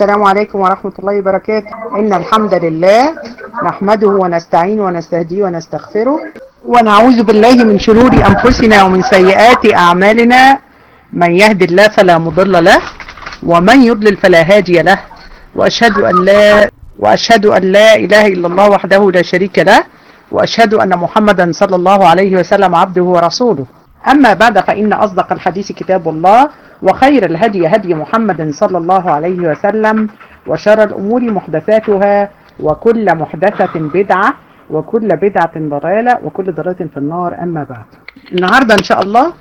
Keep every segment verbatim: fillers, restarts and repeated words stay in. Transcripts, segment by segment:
السلام عليكم ورحمة الله وبركاته. إن الحمد لله نحمده ونستعينه ونستهديه ونستغفره ونعوذ بالله من شرور أنفسنا ومن سيئات أعمالنا. من يهد الله فلا مضل له ومن يضلل فلا هادي له، وأشهد أن لا وأشهد أن لا إله إلا الله وحده لا شريك له، وأشهد أن محمدا صلى الله عليه وسلم عبده ورسوله. أما بعد، فإن أصدق الحديث كتاب الله، وخير الهدي هدي محمد صلى الله عليه وسلم، وشر الأمور محدثاتها، وكل محدثة بدعة، وكل بدعة ضلالة، وكل ضلالة في النار. أما بعد، النهاردة إن شاء الله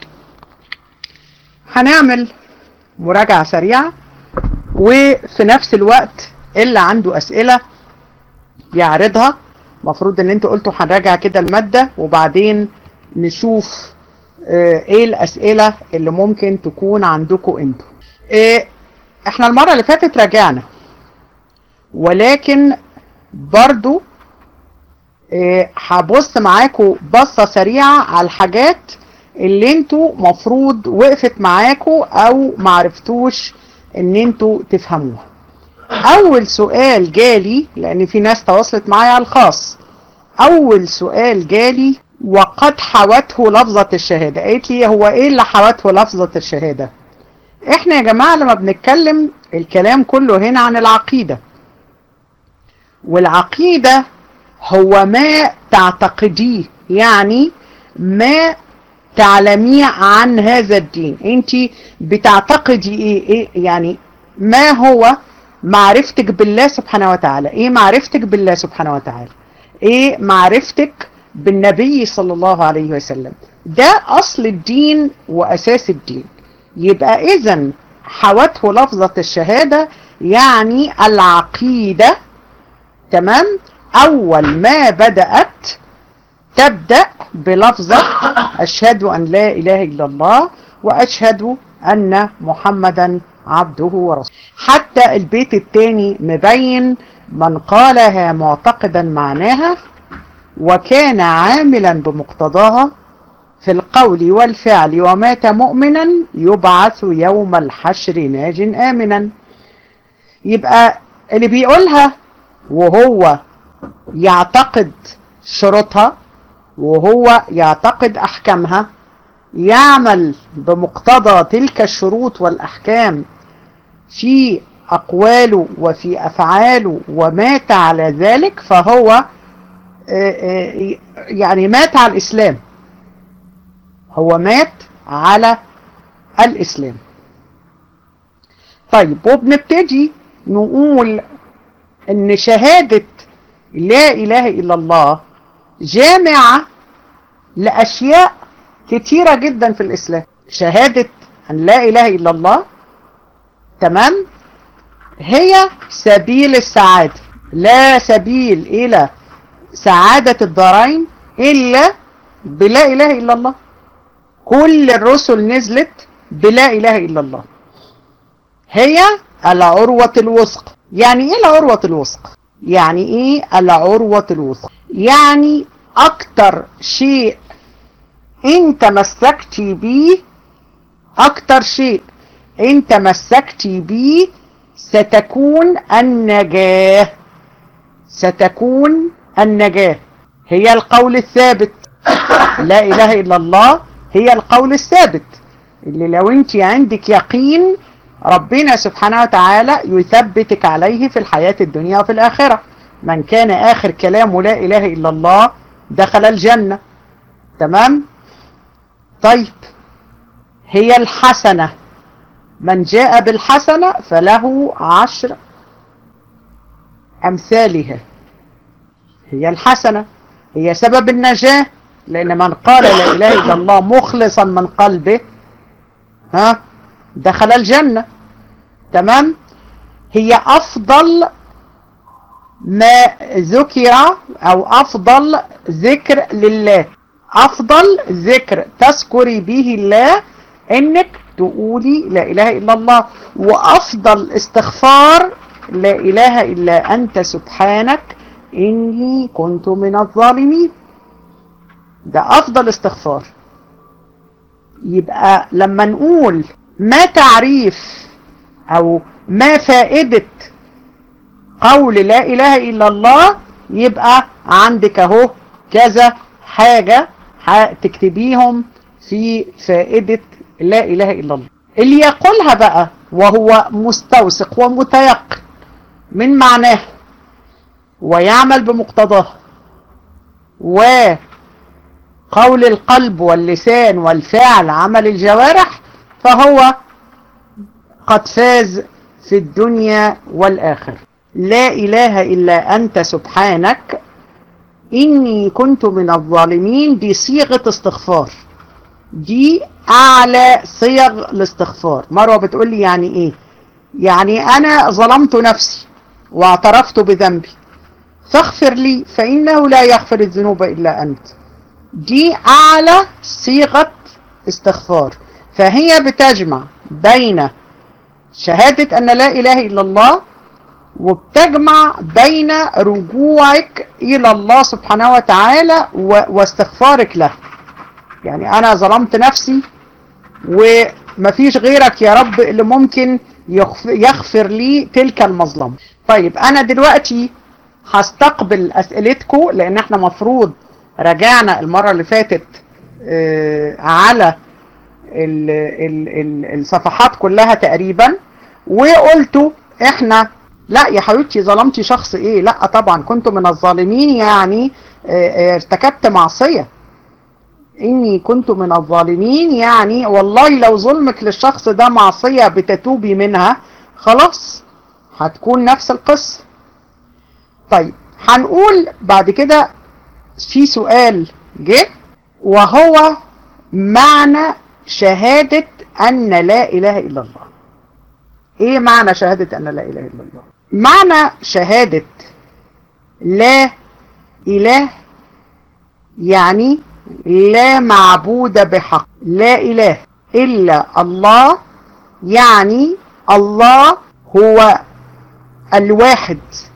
هنعمل مراجعة سريعة، وفي نفس الوقت اللي عنده أسئلة يعرضها. مفروض ان انتوا قلتوا هنراجع كده المادة وبعدين نشوف اه ايه الاسئلة اللي ممكن تكون عندكم انتوا. اه احنا المرة اللي فاتت راجعنا، ولكن برضو اه هبص معاكم بصة سريعة على الحاجات اللي انتوا مفروض وقفت معاكم او معرفتوش ان انتوا تفهموها. اول سؤال جالي، لان في ناس تواصلت معايا على الخاص، اول سؤال جالي: وقد حوته لفظة الشهادة. قالت لي هو ايه اللي حوته لفظة الشهادة؟ احنا يا جماعة لما بنتكلم الكلام كله هنا عن العقيدة، والعقيدة هو ما تعتقديه، يعني ما تعلميه عن هذا الدين. انت بتعتقدي ايه, إيه يعني ما هو معرفتك بالله سبحانه وتعالى؟ ايه معرفتك بالله سبحانه وتعالى؟ ايه معرفتك بالنبي صلى الله عليه وسلم؟ ده اصل الدين واساس الدين. يبقى اذا حوته لفظة الشهادة يعني العقيدة. تمام؟ اول ما بدأت تبدأ بلفظة اشهد ان لا اله الا الله واشهد ان محمدا عبده ورسوله. حتى البيت الثاني مبين: من قالها معتقدا معناها وكان عاملا بمقتضاها في القول والفعل ومات مؤمنا يبعث يوم الحشر ناج آمنا. يبقى اللي بيقولها وهو يعتقد شروطها وهو يعتقد أحكامها، يعمل بمقتضى تلك الشروط والأحكام في أقواله وفي أفعاله ومات على ذلك، فهو يعني مات على الإسلام، هو مات على الإسلام. طيب، وبنبتدي نقول إن شهادة لا إله إلا الله جامعة لأشياء كتيرة جدا في الإسلام. شهادة أن لا إله إلا الله، تمام، هي سبيل السعادة. لا سبيل إلى سعادة الدارين إلا بلا إله إلا الله. كل الرسل نزلت بلا إله إلا الله. هي العروة الوثقى. يعني إيه العروة الوثقى؟ يعني إيه العروة الوثقى؟ يعني أكتر شيء انت مسكتي بيه، اكتر شيء انت مسكتي بيه ستكون النجاة. ستكون النجاة هي القول الثابت. لا اله الا الله هي القول الثابت اللي لو انت عندك يقين ربنا سبحانه وتعالى يثبتك عليه في الحياة الدنيا وفي الاخرة. من كان اخر كلامه لا اله الا الله دخل الجنة. تمام؟ طيب، هي الحسنة. من جاء بالحسنة فله عشر أمثالها. هي الحسنة هي سبب النجاة، لأن من قال لا إله إلا الله مخلصا من قلبه ها دخل الجنة. تمام؟ هي أفضل ما ذكر أو أفضل ذكر لله. أفضل ذكر تذكري به الله إنك تقولي لا إله إلا الله، وأفضل استغفار لا إله إلا أنت سبحانك إني كنت من الظالمين. ده أفضل استغفار. يبقى لما نقول ما تعريف أو ما فائدة قول لا إله إلا الله، يبقى عندك اهو كذا حاجة تكتبيهم في فائدة لا إله إلا الله. اللي يقولها بقى وهو مستوثق ومتيقن من معناه ويعمل بمقتضاه، وقول القلب واللسان والفعل عمل الجوارح، فهو قد فاز في الدنيا والآخرة. لا إله إلا أنت سبحانك إني كنت من الظالمين، دي صيغة استغفار، دي أعلى صيغ الاستغفار. مروة بتقول لي يعني إيه؟ يعني أنا ظلمت نفسي واعترفت بذنبي فاغفر لي فإنه لا يغفر الذنوب إلا أنت. دي أعلى صيغة استغفار، فهي بتجمع بين شهادة أن لا إله إلا الله وبتجمع بين رجوعك إلى الله سبحانه وتعالى واستغفارك له. يعني أنا ظلمت نفسي ومفيش غيرك يا رب اللي ممكن يغفر لي تلك المظلمة. طيب أنا دلوقتي هستقبل أسئلتكم، لأن احنا مفروض رجعنا المرة اللي فاتت على ال ال ال الصفحات كلها تقريبا، وقلتوا احنا لا يا حبيبتي ظلمتي شخص ايه؟ لا طبعا كنت من الظالمين، يعني ارتكبت معصية. اني كنت من الظالمين يعني والله لو ظلمك للشخص ده معصية بتتوبي منها خلاص هتكون نفس القصة. طيب هنقول بعد كده في سؤال جه وهو معنى شهادة أن لا إله إلا الله. إيه معنى شهادة أن لا إله إلا الله؟ معنى شهادة لا إله يعني لا معبود بحق، لا إله إلا الله، يعني الله هو الواحد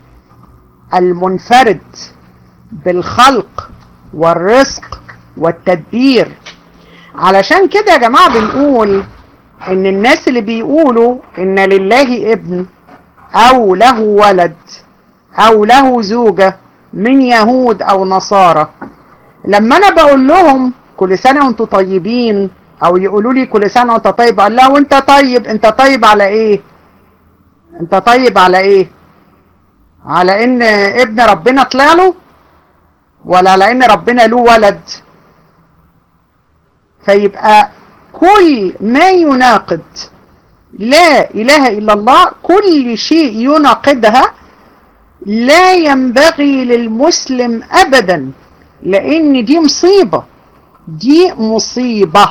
المنفرد بالخلق والرزق والتدبير. علشان كده يا جماعة بنقول ان الناس اللي بيقولوا ان لله ابن او له ولد او له زوجة من يهود او نصارى، لما انا بقول لهم كل سنة وانتوا طيبين او يقولوا لي كل سنة وانت طيب، قال لا وانت طيب، انت طيب على ايه؟ انت طيب على ايه؟ على ان ابن ربنا طلع له، ولا على ان ربنا له ولد؟ فيبقى كل ما يناقض لا إله إلا الله، كل شيء يناقضها لا ينبغي للمسلم أبدا، لأن دي مصيبة، دي مصيبة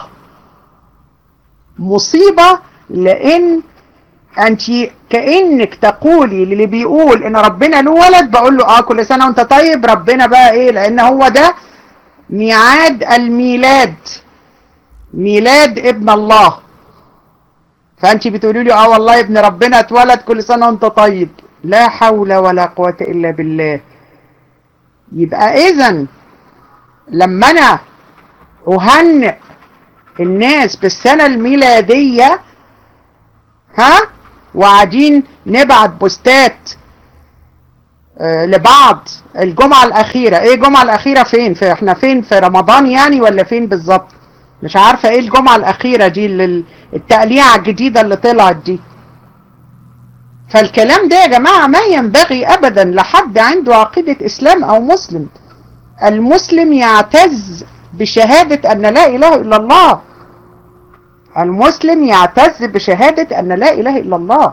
مصيبة لأن أنت كأنك تقولي للي بيقول إن ربنا له ولد، بقول له آه كل سنة وانت طيب، ربنا بقى إيه؟ لأن هو ده ميعاد الميلاد، ميلاد ابن الله، فأنت بتقولي لي آه والله ابن ربنا اتولد كل سنة وانت طيب. لا حول ولا قوة إلا بالله. يبقى إذن لما أنا أهنئ الناس بالسنة الميلادية ها وقاعدين نبعت بوستات آه لبعض الجمعة الأخيرة، إيه الجمعة الأخيرة فين؟ في إحنا فين في رمضان يعني ولا فين بالظبط؟ مش عارفة إيه الجمعة الأخيرة دي، التقليعة الجديدة اللي طلعت دي. فالكلام ده يا جماعة ما ينبغي أبدا لحد عنده عقيدة إسلام أو مسلم. المسلم يعتز بشهادة أن لا إله إلا الله، المسلم يعتز بشهادة أن لا إله إلا الله،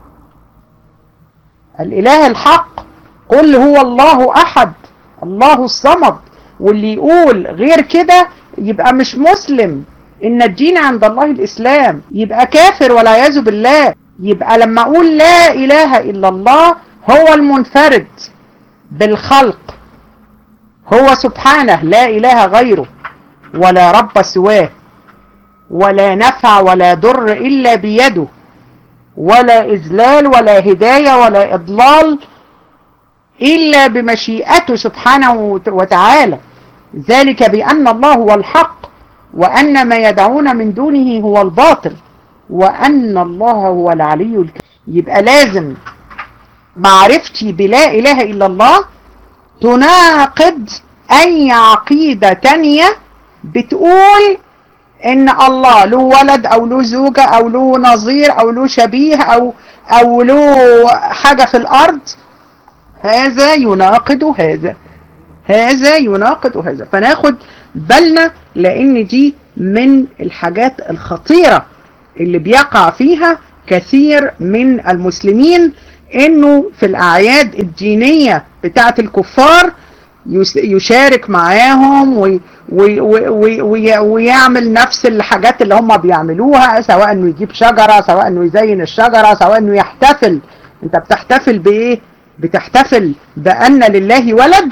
الإله الحق. قل هو الله أحد الله الصمد. واللي يقول غير كده يبقى مش مسلم، إن الدين عند الله الإسلام، يبقى كافر والعياذ بالله. يبقى لما أقول لا إله إلا الله هو المنفرد بالخلق، هو سبحانه لا إله غيره ولا رب سواه، ولا نفع ولا ضر إلا بيده، ولا إذلال ولا هداية ولا إضلال إلا بمشيئته سبحانه وتعالى. ذلك بأن الله هو الحق وأن ما يدعون من دونه هو الباطل وأن الله هو العلي الكبير. يبقى لازم معرفتي بلا إله إلا الله تناقض أي عقيدة تانية بتقول إن الله له ولد أو له زوجة أو له نظير أو له شبيه أو أو له حاجة في الأرض. هذا يناقض هذا، هذا يناقض هذا. فناخد بالنا، لأن دي من الحاجات الخطيرة اللي بيقع فيها كثير من المسلمين، إنه في الأعياد الدينية بتاعة الكفار يشارك معاهم وي وي وي وي ويعمل نفس الحاجات اللي هم بيعملوها، سواء انه يجيب شجرة، سواء انه يزين الشجرة، سواء انه يحتفل. انت بتحتفل بايه؟ بتحتفل بأن لله ولد؟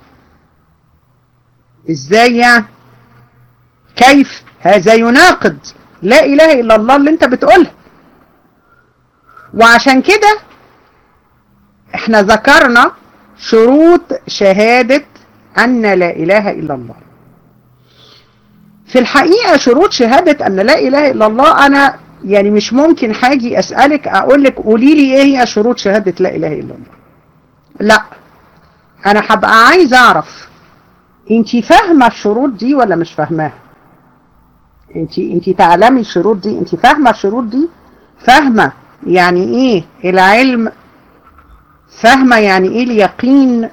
ازاي يعني؟ كيف؟ هذا يناقض لا اله الا الله اللي انت بتقولها. وعشان كده احنا ذكرنا شروط شهادة أن لا إله إلا الله. في الحقيقة شروط شهادة أن لا إله إلا الله، أنا يعني مش ممكن حاجي أسألك أقولك قولي لي إيه هي شروط شهادة لا إله إلا الله. لا، أنا هبقى عايز أعرف أنتي فاهمة الشروط دي ولا مش فاهماها؟ أنتي أنتي تعلمي الشروط دي؟ أنتي فاهمة الشروط دي؟ فاهمة يعني إيه العلم؟ فاهمة يعني ايه اليقين؟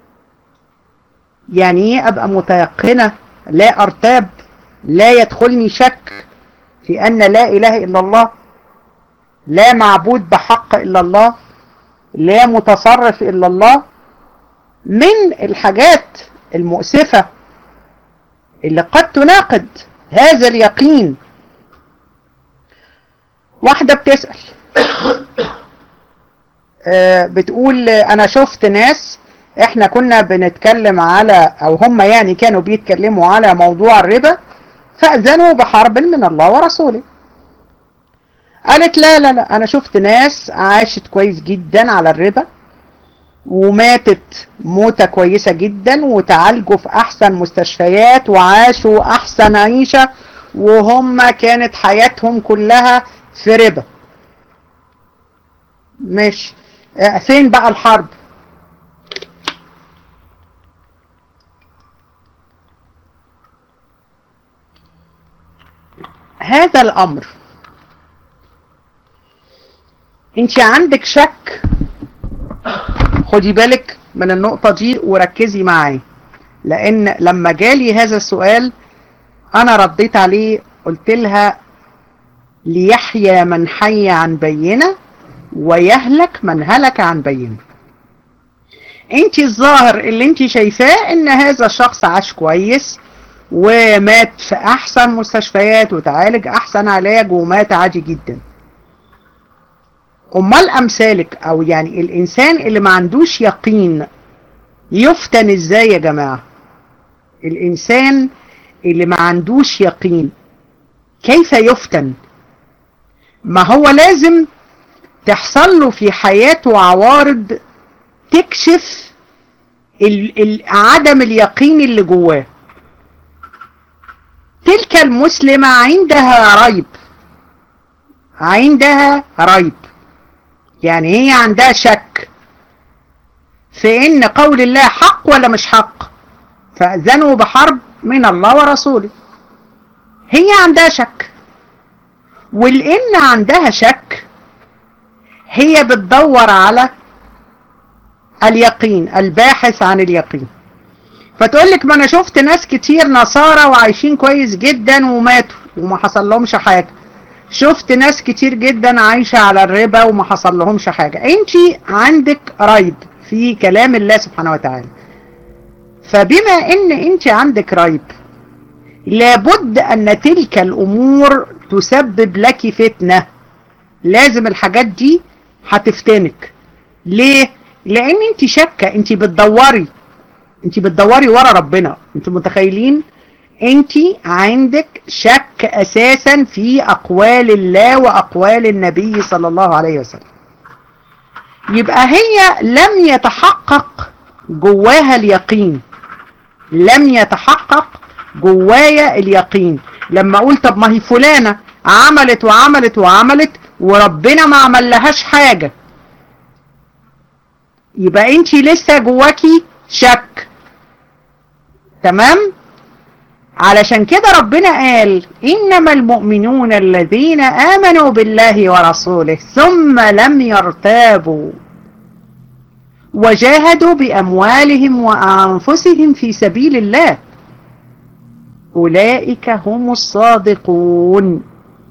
يعني ايه ابقى متيقنة لا ارتاب، لا يدخلني شك في ان لا اله الا الله، لا معبود بحق الا الله، لا متصرف الا الله. من الحاجات المؤسفة اللي قد تناقض هذا اليقين، واحدة بتسأل بتقول انا شفت ناس، احنا كنا بنتكلم على، او هم يعني كانوا بيتكلموا على موضوع الربا، فأذنوا بحرب من الله ورسوله. قالت لا لا لا، انا شفت ناس عاشت كويس جدا على الربا وماتت موتة كويسة جدا وتعالجوا في احسن مستشفيات وعاشوا احسن عيشة، وهم كانت حياتهم كلها في ربا. ماشي، فين بقى الحرب؟ هذا الامر انت عندك شك، خدي بالك من النقطة دي وركزي معايا، لان لما جالي هذا السؤال انا رديت عليه، قلت لها ليحيى من حي عن بينة ويهلك من هلك عن بينة. انت الظاهر اللي انت شايفاه ان هذا الشخص عاش كويس ومات في احسن مستشفيات وتعالج احسن علاج ومات عادي جدا. امال امثالك، او يعني الانسان اللي ما عندوش يقين يفتن ازاي يا جماعة؟ الانسان اللي ما عندوش يقين كيف يفتن؟ ما هو لازم تحصل له في حياته عوارض تكشف ال ال عدم اليقين اللي جواه. تلك المسلمة عندها ريب، عندها ريب، يعني هي عندها شك في ان قول الله حق ولا مش حق، فأذنوا بحرب من الله ورسوله. هي عندها شك، ولأن عندها شك هي بتدور على اليقين، الباحث عن اليقين. فتقول لك ما انا شفت ناس كتير نصارى وعايشين كويس جدا وماتوا وما حصل لهمش حاجة، شفت ناس كتير جدا عايشة على الربا وما حصل لهمش حاجة. انت عندك ريب في كلام الله سبحانه وتعالى، فبما ان انت عندك ريب لابد ان تلك الامور تسبب لك فتنة. لازم الحاجات دي هتفتنك. ليه؟ لان انت شاكة، انت بتدوري انت بتدوري ورا ربنا. انت متخيلين؟ انت عندك شك اساسا في اقوال الله واقوال النبي صلى الله عليه وسلم. يبقى هي لم يتحقق جواها اليقين، لم يتحقق جوايا اليقين. لما اقول طب ما هي فلانة عملت وعملت وعملت وربنا ما عمل لهاش حاجة، يبقى انت لسه جواكي شك. تمام؟ علشان كده ربنا قال إنما المؤمنون الذين آمنوا بالله ورسوله ثم لم يرتابوا وجاهدوا بأموالهم وأنفسهم في سبيل الله أولئك هم الصادقون.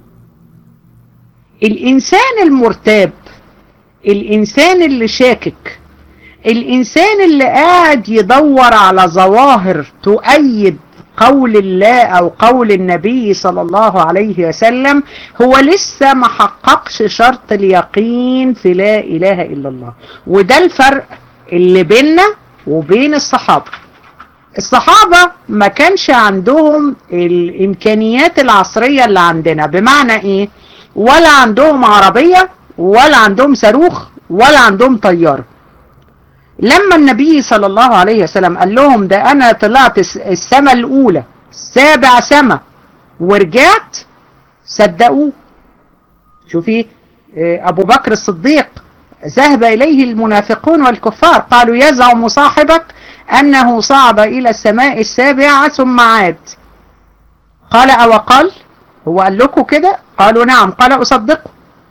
الإنسان المرتاب، الإنسان اللي شاكك، الإنسان اللي قاعد يدور على ظواهر تؤيد قول الله أو قول النبي صلى الله عليه وسلم، هو لسه ما حققش شرط اليقين في لا إله إلا الله. وده الفرق اللي بيننا وبين الصحابة. الصحابة ما كانش عندهم الإمكانيات العصرية اللي عندنا، بمعنى إيه؟ ولا عندهم عربية ولا عندهم صاروخ ولا عندهم طيارة. لما النبي صلى الله عليه وسلم قال لهم ده أنا طلعت السماء الأولى سابع سماء ورجعت، صدقوه. شوفي أبو بكر الصديق ذهب إليه المنافقون والكفار قالوا يزعم صاحبك أنه صعد إلى السماء السابعة ثم عاد. قال أو قال هو قال لكم كده؟ قالوا نعم. قال أصدقه.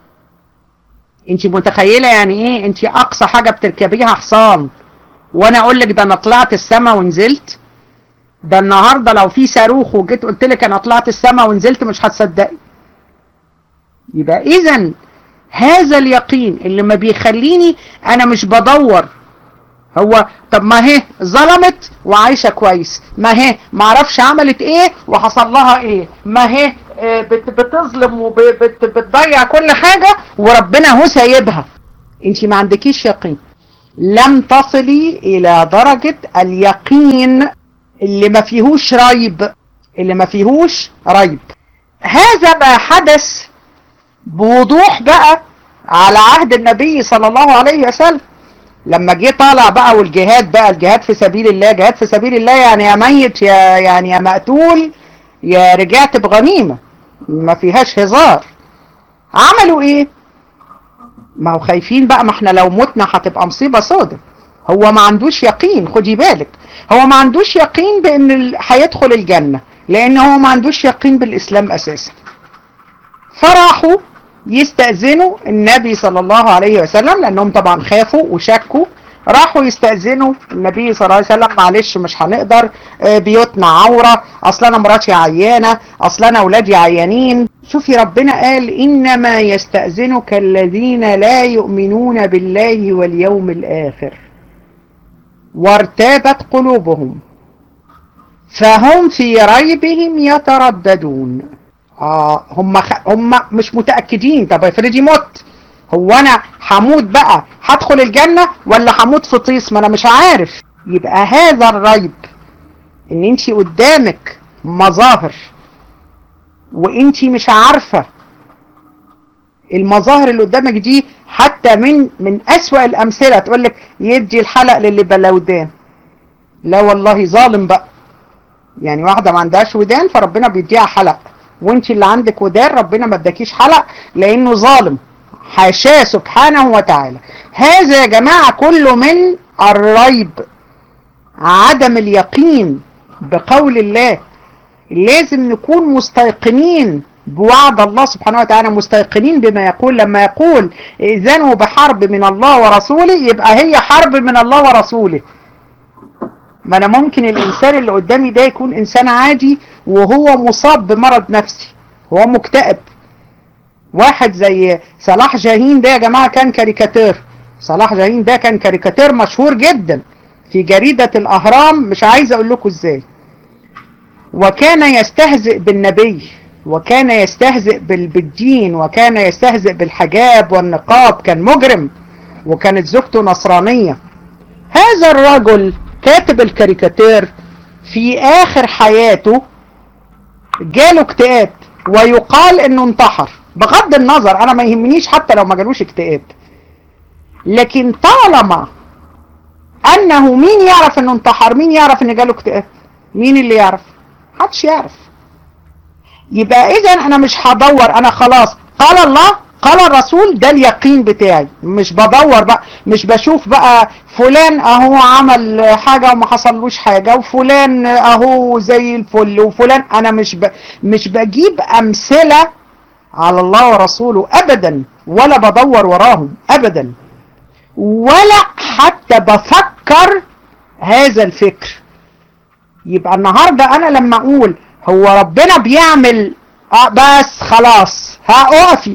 انت متخيلة يعني ايه انت اقصى حاجة بتركبيها حصان وانا اقول لك ده انا طلعت السماء ونزلت؟ ده النهاردة لو في صاروخ وجيت قلت لك انا طلعت السماء ونزلت مش هتصدقي. يبقى اذا هذا اليقين اللي ما بيخليني انا مش بدور هو طب ما هي ظلمت وعايشة كويس، ما هي ما عرفش عملت ايه وحصل لها ايه، ما هي بتظلم وبتضيع كل حاجة وربنا هو سايبها. انت ما عندكيش يقين، لم تصلي الى درجة اليقين اللي ما فيهوش ريب، اللي ما فيهوش ريب. هذا ما حدث بوضوح بقى على عهد النبي صلى الله عليه وسلم لما جه طالع بقى والجهاد بقى، الجهاد في سبيل الله. جهاد في سبيل الله يعني يا ميت يا يعني يا مقتول يا رجعت بغنيمة، ما فيهاش هزار. عملوا ايه؟ ما هو خايفين بقى، ما احنا لو متنا هتبقى مصيبة سودة. هو ما عندوش يقين، خدي بالك، هو ما عندوش يقين بان هيدخل الجنة لان هو ما عندوش يقين بالاسلام اساسا. فراحوا يستأذنوا النبي صلى الله عليه وسلم لأنهم طبعا خافوا وشكوا. راحوا يستأذنوا النبي صلى الله عليه وسلم، معلش مش هنقدر، بيوتنا عورة، أصلا أنا مراتي عيانة، أصلا أنا أولادي عيانين. شوفي ربنا قال إنما يستأذنك الذين لا يؤمنون بالله واليوم الآخر وارتابت قلوبهم فهم في ريبهم يترددون. آه هم خ... هم مش متأكدين. طب افرضي مت، هو انا هموت بقى هدخل الجنة ولا هموت في طيس؟ ما انا مش عارف. يبقى هذا الريب ان انتي قدامك مظاهر وانتي مش عارفة المظاهر اللي قدامك دي، حتى من من اسوأ الامثلة تقولك يدي الحلق للي بلودان. لا والله ظالم بقى، يعني واحدة ما عندهاش ودان فربنا بيديها حلق، وانت اللي عندك ودان ربنا ما اداكيش حلق لانه ظالم، حاشاه سبحانه وتعالى. هذا يا جماعة كله من الريب، عدم اليقين بقول الله. لازم نكون مستيقنين بوعد الله سبحانه وتعالى، مستيقنين بما يقول. لما يقول إذنوا بحرب من الله ورسوله يبقى هي حرب من الله ورسوله. ما انا ممكن الانسان اللي قدامي ده يكون انسان عادي وهو مصاب بمرض نفسي، هو مكتئب. واحد زي صلاح جاهين ده يا جماعة كان كاريكاتير. صلاح جاهين ده كان كاريكاتير مشهور جدا في جريدة الأهرام، مش عايز اقول لكم ازاي. وكان يستهزئ بالنبي، وكان يستهزئ بالدين، وكان يستهزئ بالحجاب والنقاب. كان مجرم وكانت زوجته نصرانية. هذا الرجل كاتب الكاريكاتير في آخر حياته جاله اكتئاب، ويقال انه انتحر. بغض النظر انا ما يهمنيش حتى لو ما جالوش اكتئاب، لكن طالما انه مين يعرف انه انتحر؟ مين يعرف ان جاله اكتئاب؟ مين اللي يعرف؟ محدش يعرف. يبقى اذا انا مش هدور، انا خلاص قال الله قال الرسول ده اليقين بتاعي، مش بدور بقى، مش بشوف بقى فلان اهو عمل حاجة وما حصلوش حاجة وفلان اهو زي الفل وفلان، انا مش ب... مش بجيب امثلة على الله ورسوله ابدا، ولا بدور وراهم ابدا، ولا حتى بفكر هذا الفكر. يبقى النهاردة انا لما اقول هو ربنا بيعمل اه بس خلاص هقفي،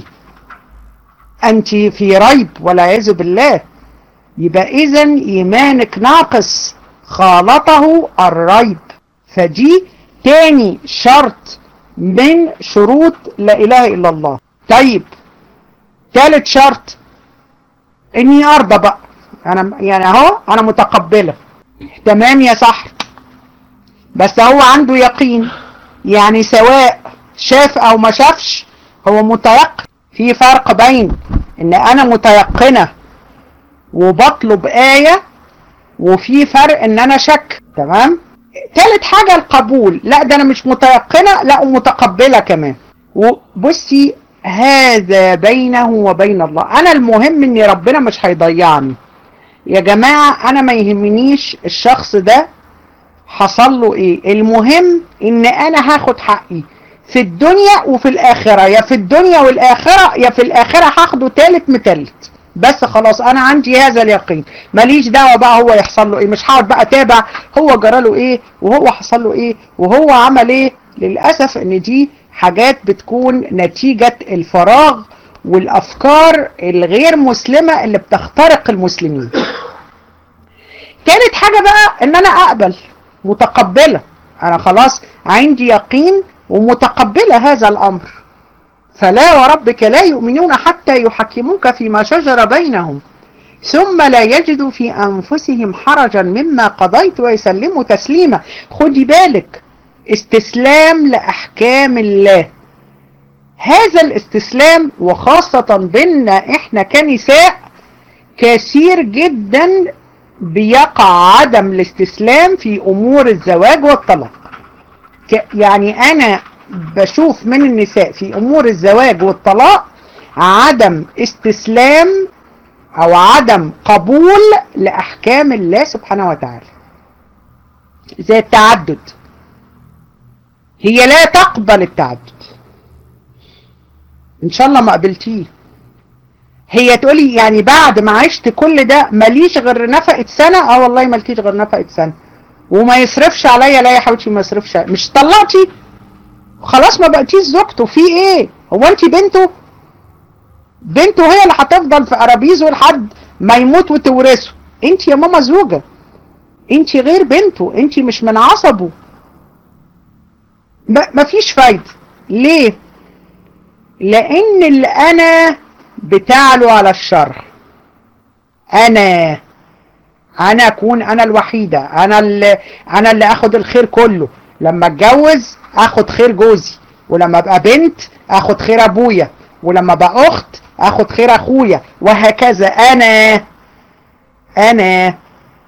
انت في ريب والعياذ بالله، يبقى اذن ايمانك ناقص خالطه الريب. فدي تاني شرط من شروط لا اله الا الله. طيب ثالث شرط اني ارضى بقى، انا يعني اهو انا متقبله تمام يا صح، بس هو عنده يقين، يعني سواء شاف او ما شافش هو متيقن. في فرق بين ان انا متيقنه وبطلب آية، وفي فرق ان انا شك. تمام. ثالث حاجة القبول، لا ده انا مش متيقنة، لا ومتقبلة كمان. وبصي هذا بينه وبين الله، انا المهم ان ربنا مش هيضيعني يا جماعة، انا ما يهمنيش الشخص ده حصل له ايه، المهم ان انا هاخد حقي في الدنيا وفي الاخرة، يا في الدنيا والاخرة يا في الاخرة هاخده تالت متلت، بس خلاص انا عندي هذا اليقين، ماليش دعوة بقى هو يحصل له ايه، مش هقعد بقى اتابع هو جرى له ايه وهو حصل له ايه وهو عمل ايه. للأسف ان دي حاجات بتكون نتيجة الفراغ والافكار الغير مسلمة اللي بتخترق المسلمين. تالت حاجة بقى ان انا اقبل متقبلة، انا خلاص عندي يقين ومتقبلة هذا الامر. فلا وربك لا يؤمنون حتى يحكموك فيما شجر بينهم ثم لا يجدوا في أنفسهم حرجا مما قضيت ويسلموا تسليما. خدي بالك، استسلام لأحكام الله، هذا الاستسلام وخاصة بيننا احنا كنساء كثير جدا بيقع عدم الاستسلام في أمور الزواج والطلاق. يعني أنا بشوف من النساء في امور الزواج والطلاق عدم استسلام او عدم قبول لاحكام الله سبحانه وتعالى، زي التعدد، هي لا تقبل التعدد، ان شاء الله ما قبلتيه. هي تقولي يعني بعد ما عشت كل ده ماليش غير نفقة سنة، اه والله مالكيش غير نفقة سنة وما يصرفش عليا، لا يا حبيبتي ما يصرفش، مش طلعتي خلاص ما بقتيش زوجته، في ايه؟ هو انت بنته؟ بنته هي اللي هتفضل في قرابيزه لحد ما يموت وتورثه، انت يا ماما زوجة، انت غير بنته، انت مش من عصبه. مفيش فايدة. ليه؟ لان اللي انا بتعلو على الشر، انا انا اكون انا الوحيدة، انا اللي انا اللي اخد الخير كله، لما اتجوز اخد خير جوزي، ولما ابقى بنت اخد خير ابويا، ولما ابقى اخت اخد خير اخويا، وهكذا. انا انا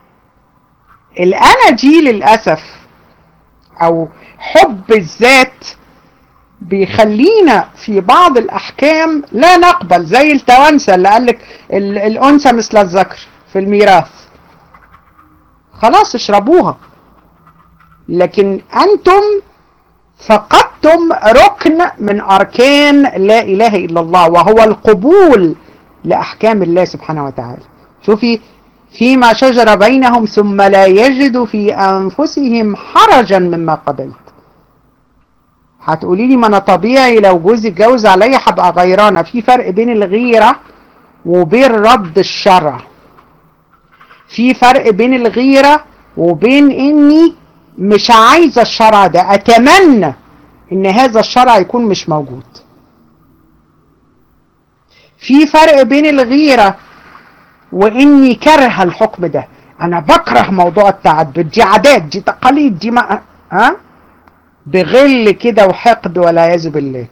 الانا دي للأسف او حب الذات بيخلينا في بعض الاحكام لا نقبل، زي التوانسة اللي قالك الانثى مثل الذكر في الميراث، خلاص اشربوها، لكن انتم فقدتم ركن من اركان لا اله الا الله، وهو القبول لاحكام الله سبحانه وتعالى. شوفي فيما شجر بينهم ثم لا يجدوا في انفسهم حرجا مما قضيت. هتقولي لي ما انا طبيعي لو جوزي اتجوز عليا هبقى غيرانه. في فرق بين الغيره وبين رد الشرع، في فرق بين الغيره وبين اني مش عايزة الشرع ده، اتمنى ان هذا الشرع يكون مش موجود. في فرق بين الغيرة واني كره الحكم ده، انا بكره موضوع التعدد، دي عادات دي تقاليد دي ما ها بغل كده وحقد والعياذ بالله.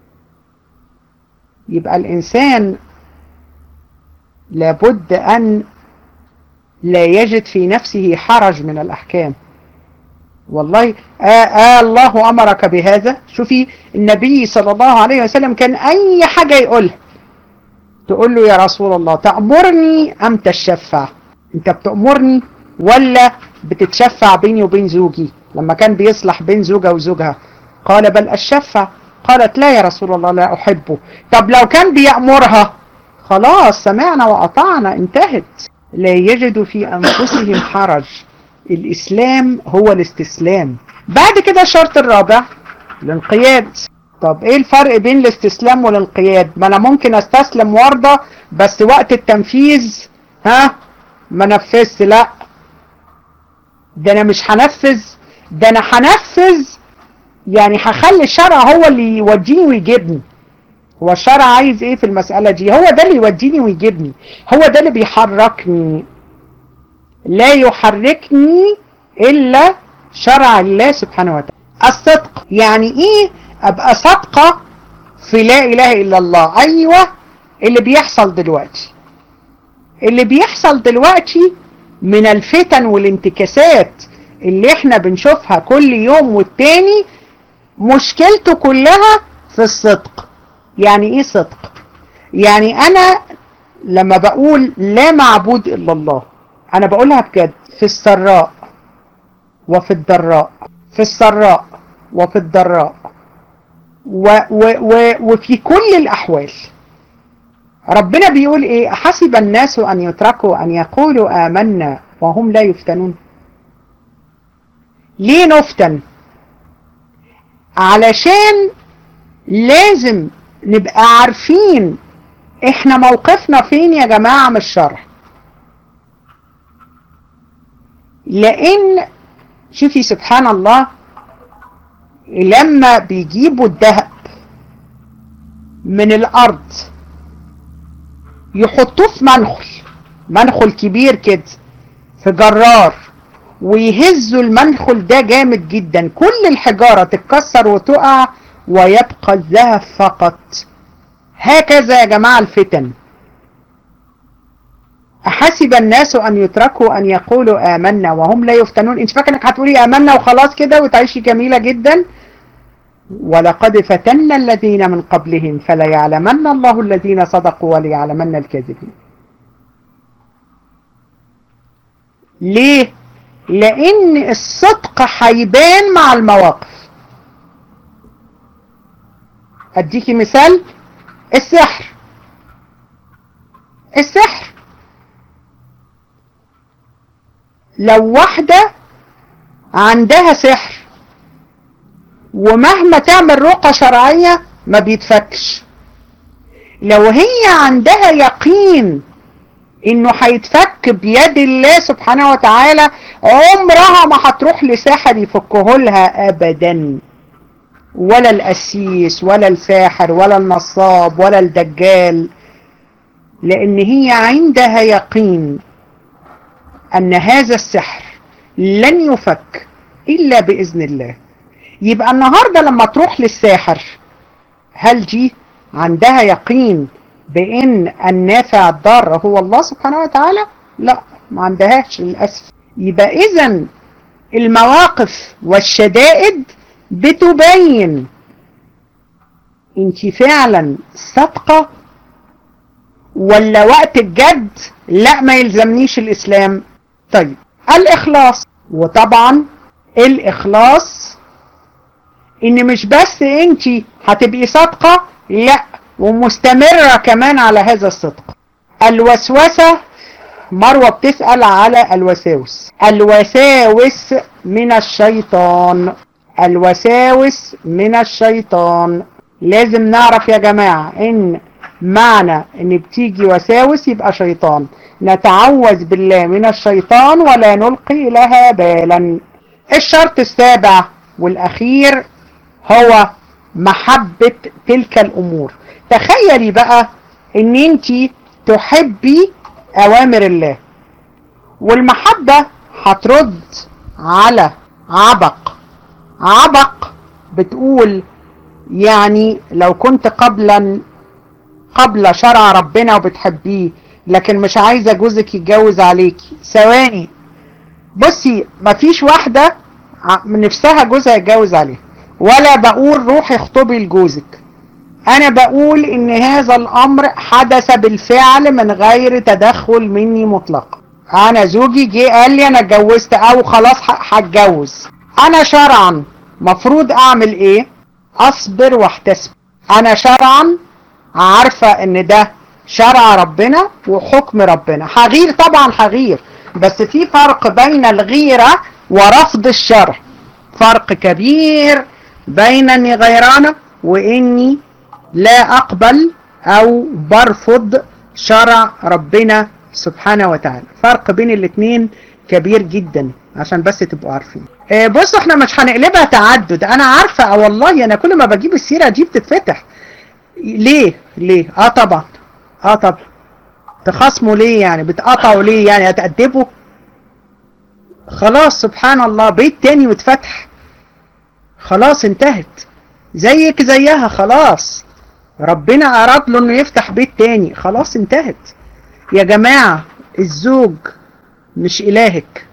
يبقى الانسان لابد ان لا يجد في نفسه حرج من الاحكام. والله آه آه الله أمرك بهذا. شوفي النبي صلى الله عليه وسلم كان أي حاجة يقولها تقول له يا رسول الله تأمرني أم تشفع؟ انت بتأمرني ولا بتتشفع بيني وبين زوجي لما كان بيصلح بين زوجة وزوجها؟ قال بل أشفع. قالت لا يا رسول الله لا أحبه. طب لو كان بيأمرها؟ خلاص سمعنا وأطعنا انتهت. لا يجد في أنفسهم حرج. الإسلام هو الاستسلام. بعد كده الشرط الرابع الانقياد. طب ايه الفرق بين الاستسلام والانقياد؟ ما انا ممكن استسلم وارضى بس وقت التنفيذ ها ما نفذت. لا ده انا مش هنفذ، ده انا هنفذ يعني هخلي الشرع هو اللي يوديني ويجيبني. هو الشرع عايز ايه في المسألة دي؟ هو ده اللي يوديني ويجيبني، هو ده اللي بيحركني. لا يحركني الا شرع الله سبحانه وتعالى. الصدق يعني ايه؟ ابقى صادقة في لا اله الا الله. ايوه اللي بيحصل دلوقتي، اللي بيحصل دلوقتي من الفتن والانتكاسات اللي احنا بنشوفها كل يوم والتاني مشكلته كلها في الصدق. يعني ايه صدق؟ يعني انا لما بقول لا معبود الا الله انا بقولها بجد، في السراء وفي الضراء، في السراء وفي الضراء و و و وفي كل الاحوال. ربنا بيقول ايه؟ حسب الناس ان يتركوا ان يقولوا آمنا وهم لا يفتنون. ليه نفتن؟ علشان لازم نبقى عارفين احنا موقفنا فين يا جماعة من الشرع. لان شوفي سبحان الله لما بيجيبوا الذهب من الارض يحطوه في منخل، منخل كبير كده في جرار، ويهزوا المنخل ده جامد جدا، كل الحجارة تتكسر وتقع ويبقى الذهب فقط. هكذا يا جماعة الفتن. أحسب الناس أن يتركوا أن يقولوا آمنا وهم لا يفتنون. انت فاكرة انك هتقولي آمنا وخلاص كده وتعيشي جميلة جدا؟ ولقد فتنا الذين من قبلهم فليعلمن الله الذين صدقوا وليعلمن الكاذبين. ليه؟ لأن الصدق هيبان مع المواقف. أديكي مثال، السحر. السحر لو واحدة عندها سحر ومهما تعمل رقى شرعية ما بيتفكش، لو هي عندها يقين انه هيتفك بيد الله سبحانه وتعالى عمرها ما هتروح لساحر يفكه لها ابدا، ولا القسيس ولا الساحر ولا النصاب ولا الدجال، لان هي عندها يقين ان هذا السحر لن يفك الا باذن الله. يبقى النهاردة لما تروح للساحر هل دي عندها يقين بان النافع الضار هو الله سبحانه وتعالى؟ لا، ما عندهاش للأسف. يبقى اذن المواقف والشدائد بتبين انت فعلا صادقة ولا وقت الجد لا ما يلزمنيش الاسلام. طيب الاخلاص، وطبعا الاخلاص ان مش بس انت هتبقي صادقة، لا ومستمرة كمان على هذا الصدق. الوسوسة، مروة بتسأل على الوساوس. الوساوس من الشيطان، الوساوس من الشيطان. لازم نعرف يا جماعة ان معنى ان بتيجي وساوس يبقى شيطان. نتعوذ بالله من الشيطان ولا نلقي لها بالا. الشرط السابع والاخير هو محبة تلك الامور. تخيلي بقى ان انتي تحبي اوامر الله، والمحبة هترد على عبق. عبق بتقول يعني لو كنت قبلا قبل شرع ربنا وبتحبيه لكن مش عايزة جوزك يتجوز عليكي. ثواني بصي، مفيش واحدة من نفسها جوزها يتجوز عليها، ولا بقول روحي اخطبي لجوزك. انا بقول ان هذا الامر حدث بالفعل من غير تدخل مني مطلقا. انا زوجي جه قال لي انا اتجوزت او خلاص هتجوز، انا شرعا مفروض اعمل ايه؟ اصبر واحتسب. انا شرعا عارفة ان ده شرع ربنا وحكم ربنا، هغير طبعا هغير، بس في فرق بين الغيرة ورفض الشرع، فرق كبير بين اني غيرانة واني لا اقبل او برفض شرع ربنا سبحانه وتعالى. فرق بين الاتنين كبير جدا عشان بس تبقوا عارفين. اه بصوا احنا مش هنقلبها تعدد، انا عارفة اه والله انا كل ما بجيب السيرة دي بتتفتح. ليه ليه اه طبعا اه طبعا تخاصموا ليه يعني؟ بتقطعوا ليه يعني؟ هتأدبوا؟ خلاص سبحان الله بيت تاني واتفتح، خلاص انتهت، زيك زيها، خلاص ربنا اراد له انه يفتح بيت تاني، خلاص انتهت. يا جماعة الزوج مش الهك،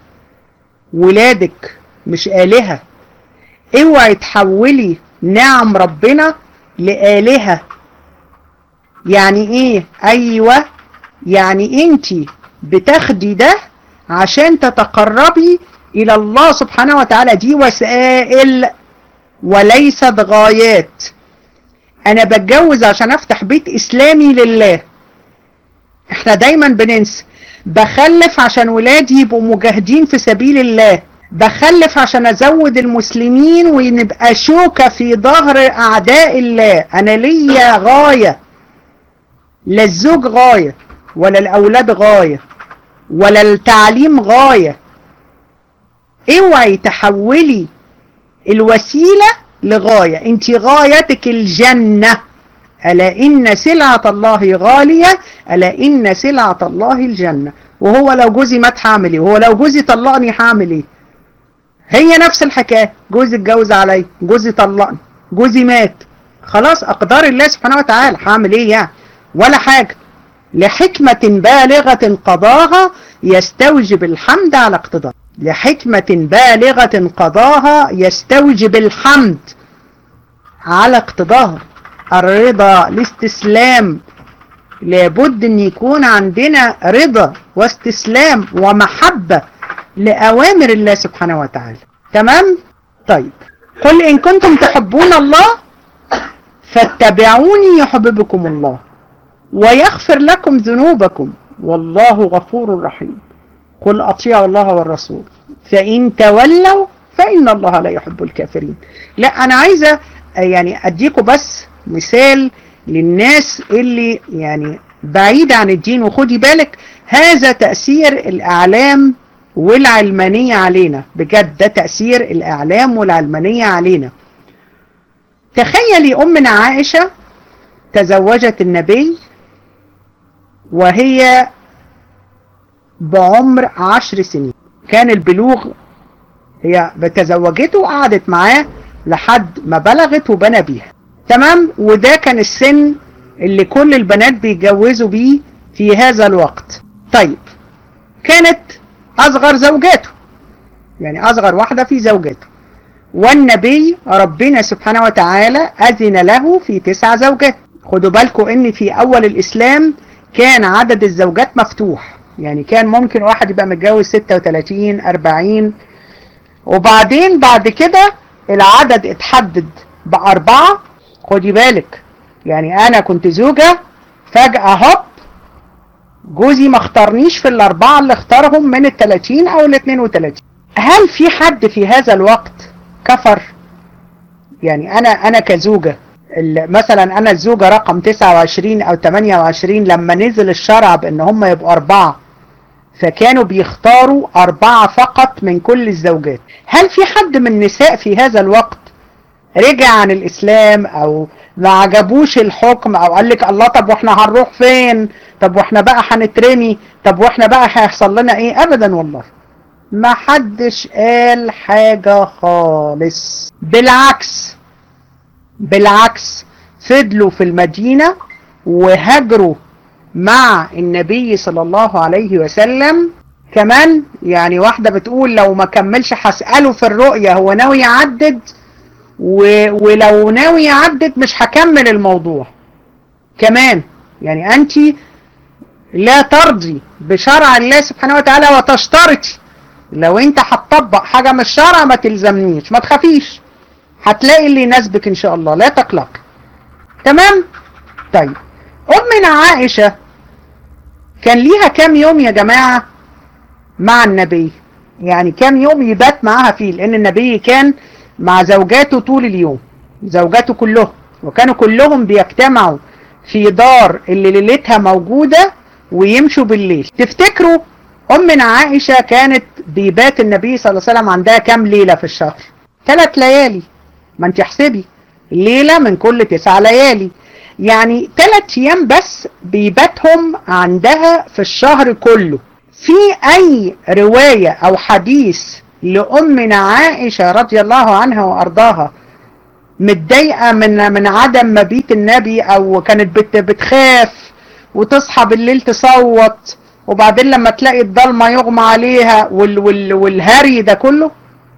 ولادك مش آلهة، اوعي تحولي نعم ربنا لآلهة. يعني ايه؟ ايوه يعني انتي بتاخدي ده عشان تتقربي الى الله سبحانه وتعالى، دي وسائل وليست غايات. انا بتجوز عشان افتح بيت اسلامي لله، احنا دايما بننسى. بخلف عشان ولادي يبقوا مجاهدين في سبيل الله، بخلف عشان ازود المسلمين ونبقى شوكة في ظهر اعداء الله. انا ليا غاية، لا الزوج غاية ولا الاولاد غاية ولا التعليم غاية. اوعي تحولي الوسيلة لغاية، انت غايتك الجنة. ألا إن سلعة الله غالية، ألا إن سلعة الله الجنة. وهو لو جوزي مات هعمل ايه؟ وهو لو جوزي طلقني هعمل ايه؟ هي نفس الحكاية، جوزي اتجوز علي، جوزي طلقني، جوزي مات، خلاص أقدار الله سبحانه وتعالى، هعمل ايه يعني؟ ولا حاجة. لحكمة بالغة قضاها يستوجب الحمد على اقتضاء، لحكمة بالغة قضاها يستوجب الحمد على اقتضاها. الرضا، الاستسلام، لابد ان يكون عندنا رضا واستسلام ومحبة لأوامر الله سبحانه وتعالى. تمام؟ طيب قل إن كنتم تحبون الله فاتبعوني يحببكم الله ويغفر لكم ذنوبكم والله غفور رحيم. قل أطيعوا الله والرسول فإن تولوا فإن الله لا يحب الكافرين. لا أنا عايزة يعني أديكم بس مثال للناس اللي يعني بعيدة عن الدين. وخدي بالك هذا تأثير الإعلام والعلمانية علينا، بجد ده تأثير الإعلام والعلمانية علينا. تخيلي أمنا عائشة تزوجت النبي وهي بعمر عشر سنين، كان البلوغ، هي تزوجته وقعدت معاه لحد ما بلغت وبنى بيها. تمام؟ وده كان السن اللي كل البنات بيتجوزوا بيه في هذا الوقت. طيب كانت أصغر زوجاته، يعني أصغر واحدة في زوجاته، والنبي ربنا سبحانه وتعالى أذن له في تسع زوجات. خدوا بالكم إن في أول الإسلام كان عدد الزوجات مفتوح، يعني كان ممكن واحد يبقى متجوز ستة وثلاثين أربعين، وبعدين بعد كده العدد اتحدد بأربعة. خدي بالك يعني أنا كنت زوجة فجأة هوب جوزي ما اختارنيش في الأربعة اللي اختارهم من الثلاثين أو الاثنين وثلاثين. هل في حد في هذا الوقت كفر؟ يعني أنا أنا كزوجة مثلا أنا الزوجة رقم تسعة وعشرين أو ثمانية وعشرين لما نزل الشرع بأن هم يبقوا أربعة، فكانوا بيختاروا أربعة فقط من كل الزوجات. هل في حد من النساء في هذا الوقت رجع عن الإسلام أو ما عجبوش الحكم أو قال لك الله طب واحنا هنروح فين؟ طب واحنا بقى هنترمي؟ طب واحنا بقى هيحصل لنا ايه؟ أبدا والله ما حدش قال حاجة خالص. بالعكس بالعكس فضلوا في المدينة وهاجروا مع النبي صلى الله عليه وسلم. كمان يعني واحدة بتقول لو ما كملش هسأله في الرؤية هو ناوي يعدد، ولو ناوي عدت مش هكمل الموضوع كمان. يعني انت لا ترضي بشرع الله سبحانه وتعالى وتشترطي لو انت هتطبق حاجة من الشرع ما تلزمنيش، ما تخافيش هتلاقي اللي يناسبك ان شاء الله، لا تقلق. تمام. طيب امنا عائشة كان ليها كام يوم يا جماعة مع النبي؟ يعني كام يوم يبات معاها فيه؟ لان النبي كان مع زوجاته طول اليوم، زوجاته كلهم، وكانوا كلهم بيجتمعوا في دار اللي ليلتها موجودة ويمشوا بالليل. تفتكروا امنا عائشة كانت بيبات النبي صلى الله عليه وسلم عندها كام ليلة في الشهر؟ ثلاث ليالي. ما انت احسبي ليلة من كل تسع ليالي، يعني ثلاث ايام بس بيباتهم عندها في الشهر كله. في اي رواية او حديث لأمنا عائشة رضي الله عنها وارضاها متضايقة من من عدم مبيت النبي، او كانت بت بتخاف وتصحى بالليل تصوت وبعدين لما تلاقي الضلمة يغمى عليها وال وال والهري ده كله؟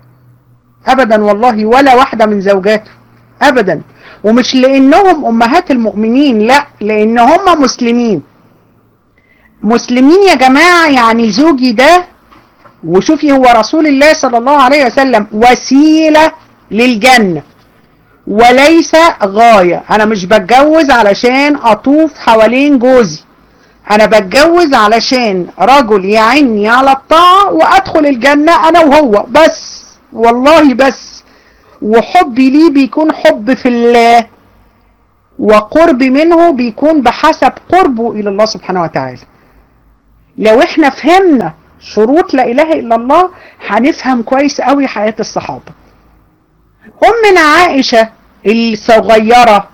ابدا والله، ولا واحدة من زوجاته ابدا. ومش لانهم امهات المؤمنين، لا، لان هم مسلمين. مسلمين يا جماعة، يعني زوجي ده، وشوفي هو رسول الله صلى الله عليه وسلم وسيلة للجنة وليس غاية. انا مش بتجوز علشان اطوف حوالين جوزي، انا بتجوز علشان رجل يعني على الطاعة وادخل الجنة انا وهو بس، والله بس. وحبي ليه بيكون حب في الله، وقرب منه بيكون بحسب قربه الى الله سبحانه وتعالى. لو احنا فهمنا شروط لا اله الا الله هنفهم كويس قوي حياة الصحابة. امنا عائشة الصغيرة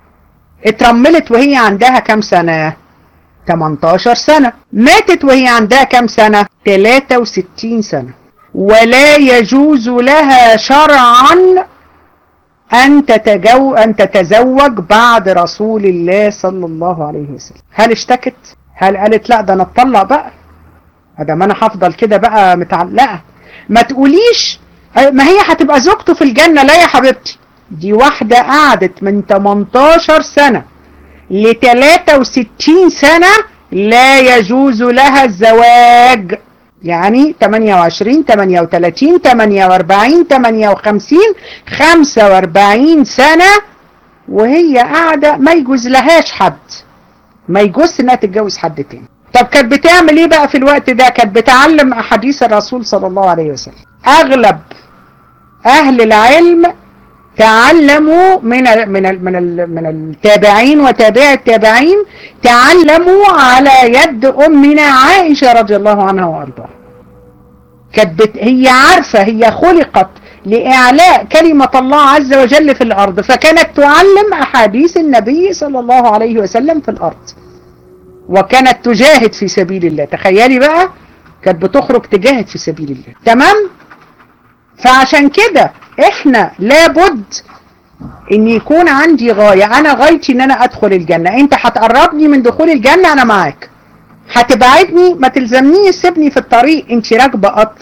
اترملت وهي عندها كام سنة؟ تمنتاشر سنة. ماتت وهي عندها كام سنة؟ تلاتة وستين سنة. ولا يجوز لها شرعا أن تتجو أن تتزوج بعد رسول الله صلى الله عليه وسلم. هل اشتكت؟ هل قالت لا ده أنا اتطلق بقى؟ ده ما أنا هفضل كده بقى متعلقة؟ ما تقوليش ما هي هتبقى زوجته في الجنة. لا يا حبيبتي، دي واحدة قعدت من تمنتاشر سنة ل تلاتة وستين سنة لا يجوز لها الزواج. يعني تمانية وعشرين تمانية وتلاتين تمانية واربعين تمانية وخمسين خمسة واربعين سنة وهي قاعدة ما يجوز لهاش حد، ما يجوز انها تتجوز حد تاني. طب كانت بتعمل ايه بقى في الوقت ده؟ كانت بتعلم احاديث الرسول صلى الله عليه وسلم. اغلب اهل العلم تعلموا من ال من ال من ال من التابعين وتابع التابعين، تعلموا على يد امنا عائشة رضي الله عنها وارضاها. كانت هي عارفة هي خلقت لإعلاء كلمة الله عز وجل في الأرض، فكانت تعلم أحاديث النبي صلى الله عليه وسلم في الأرض، وكانت تجاهد في سبيل الله. تخيلي بقى، كانت بتخرج تجاهد في سبيل الله. تمام. فعشان كده احنا لابد ان يكون عندي غاية. انا غايتي ان انا ادخل الجنة. انت هتقربني من دخول الجنة انا معاك، هتبعدني ما تلزمنيش، سيبني في الطريق. انت راكبة قطر،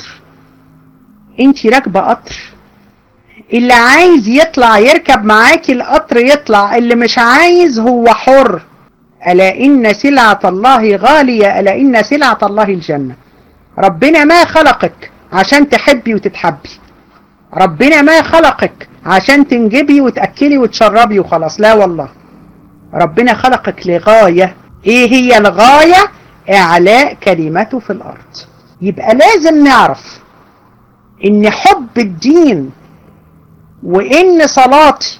انت راكبة قطر، اللي عايز يطلع يركب معاكي القطر يطلع، اللي مش عايز هو حر. ألا إن سلعة الله غالية، ألا إن سلعة الله الجنة. ربنا ما خلقك عشان تحبي وتتحبي، ربنا ما خلقك عشان تنجبي وتأكلي وتشربي وخلاص، لا والله. ربنا خلقك لغاية. ايه هي الغاية؟ اعلاء كلمته في الارض. يبقى لازم نعرف ان حب الدين وان صلاتي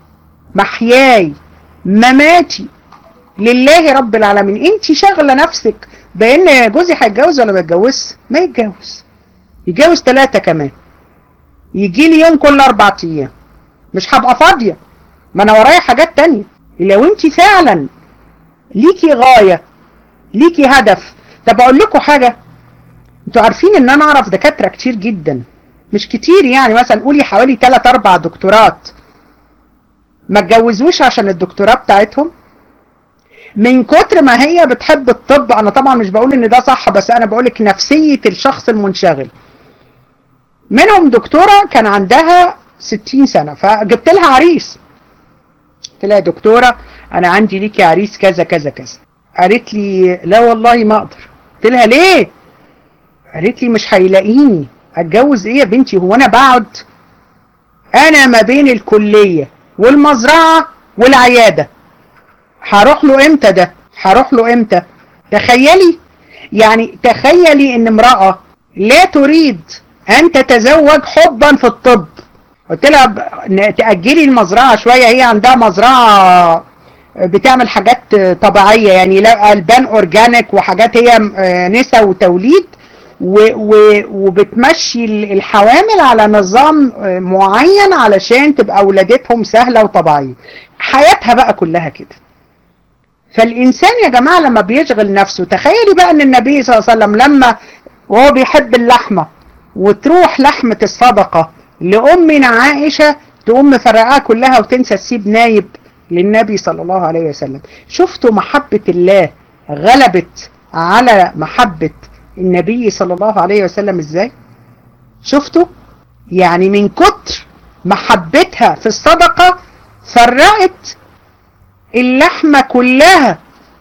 محياي مماتي لله رب العالمين. انت شغلة نفسك بان جوزي هيتجوز ولا ما يتجوزش؟ ما يتجوز، يتجوز ثلاثة كمان، يجي لي يوم كل اربع ايام، مش هبقى فاضية، ما انا ورايا حاجات تانية. لو انت فعلا ليكي غاية ليكي هدف. طب اقول لكم حاجة، انتوا عارفين ان انا اعرف دكاترة كتير جدا، مش كتير يعني، مثلا قولي حوالي تلات اربع دكتورات ما اتجوزوش عشان الدكتوراه بتاعتهم، من كتر ما هي بتحب الطب. انا طبعا مش بقول ان ده صح، بس انا بقولك نفسية الشخص المنشغل. منهم دكتورة كان عندها ستين سنة. فجبت لها عريس، قلت لها يا دكتورة انا عندي ليكي عريس كذا كذا كذا. قالت لي لا والله ما اقدر. قلت لها ليه؟ قالت لي مش هيلاقيني. اتجوز ايه يا بنتي؟ هو انا بقعد؟ انا ما بين الكلية والمزرعة والعيادة، هروح له امتى ده؟ هروح له امتى؟ تخيلي يعني، تخيلي ان امرأة لا تريد ان تتزوج حبا في الطب. قلت لها تأجلي المزرعة شوية، هي عندها مزرعة بتعمل حاجات طبيعية يعني، لا البان اورجانيك وحاجات، هي نساء وتوليد، وبتمشي الحوامل على نظام معين علشان تبقى ولادتهم سهلة وطبيعية. حياتها بقى كلها كده. فالإنسان يا جماعة لما بيشغل نفسه، تخيلي بقى ان النبي صلى الله عليه وسلم لما وهو بيحب اللحمة وتروح لحمة الصدقة لأمنا عائشة تقوم مفرقاها كلها وتنسى تسيب نايب للنبي صلى الله عليه وسلم. شفتوا محبة الله غلبت على محبة النبي صلى الله عليه وسلم ازاي؟ شفتوا؟ يعني من كتر محبتها في الصدقة فرقت اللحمة كلها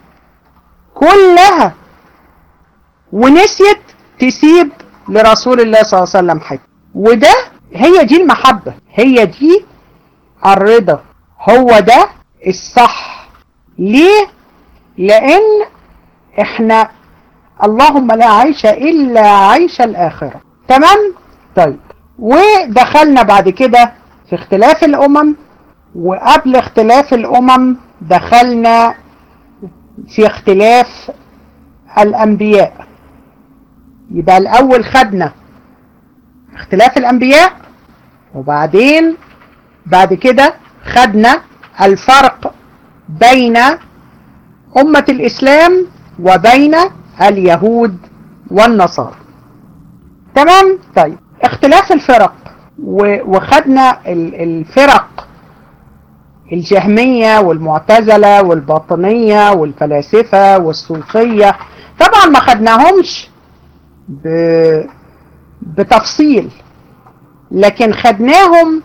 كلها ونسيت تسيب لرسول الله صلى الله عليه وسلم حاجة. وده هي دي المحبة، هي دي الرضا، هو ده الصح. ليه؟ لأن احنا اللهم لا عيش إلا عيش الآخرة. تمام؟ طيب، ودخلنا بعد كده في اختلاف الأمم، وقبل اختلاف الأمم دخلنا في اختلاف الأنبياء. يبقى الأول خدنا اختلاف الأنبياء، وبعدين بعد كده خدنا الفرق بين أمة الإسلام وبين اليهود والنصارى. تمام؟ طيب، اختلاف الفرق، وخدنا الفرق الجهمية والمعتزلة والباطنية والفلاسفة والصوفية. طبعا ما خدناهمش بتفصيل، لكن خدناهم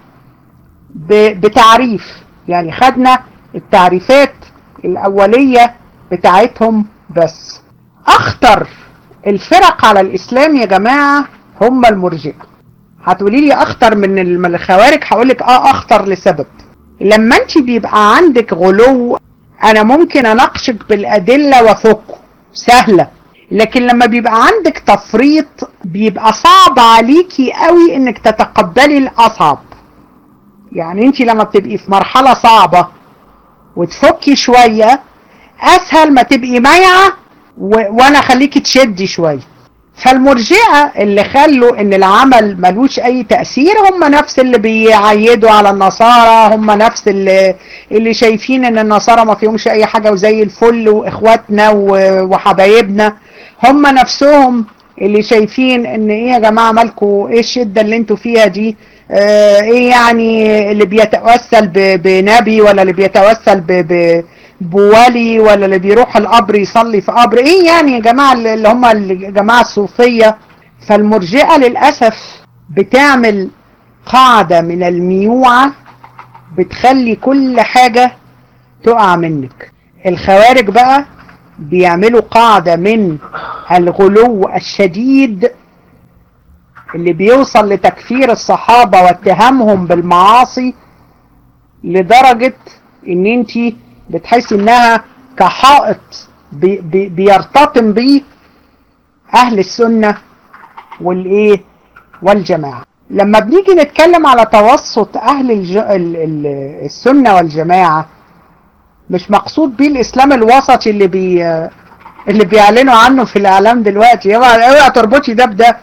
بتعريف، يعني خدنا التعريفات الأولية بتاعتهم بس. أخطر الفرق على الإسلام يا جماعة هم المرجئة. هتقولي لي أخطر من الخوارج، هقولك آه أخطر لسبب. لما انت بيبقى عندك غلو أنا ممكن أناقشك بالأدلة وفقه سهلة، لكن لما بيبقى عندك تفريط بيبقى صعب عليكي قوي انك تتقبلي الأصعب. يعني انت لما بتبقي في مرحلة صعبة وتفكي شوية اسهل ما تبقي مايعة وانا خليكي تشدي شوية. فالمرجئة اللي خلوا ان العمل ملوش اي تأثير هم نفس اللي بيعيدوا على النصارى، هم نفس اللي, اللي شايفين ان النصارى ما فيهمش اي حاجة وزي الفل واخواتنا وحبايبنا، هم نفسهم اللي شايفين ان ايه يا جماعة مالكوا ايه الشدة اللي انتوا فيها دي، اه ايه يعني اللي بيتوسل بنبي ولا اللي بيتوسل بولي ولا اللي بيروح القبر يصلي في قبر، ايه يعني يا جماعة اللي هم الجماعة الصوفية. فالمرجئة للأسف بتعمل قاعدة من الميوعة بتخلي كل حاجة تقع منك. الخوارج بقى بيعملوا قاعدة من الغلو الشديد اللي بيوصل لتكفير الصحابة واتهامهم بالمعاصي، لدرجة ان انتي بتحس انها كحائط بي بي بيرتطم بيه اهل السنة والايه والجماعة. لما بنيجي نتكلم على توسط اهل الج... ال... ال... السنة والجماعة مش مقصود بيه الاسلام الوسطي اللي بي اللي بيعلنوا عنه في الاعلام دلوقتي. اوعى تربطي ده بده.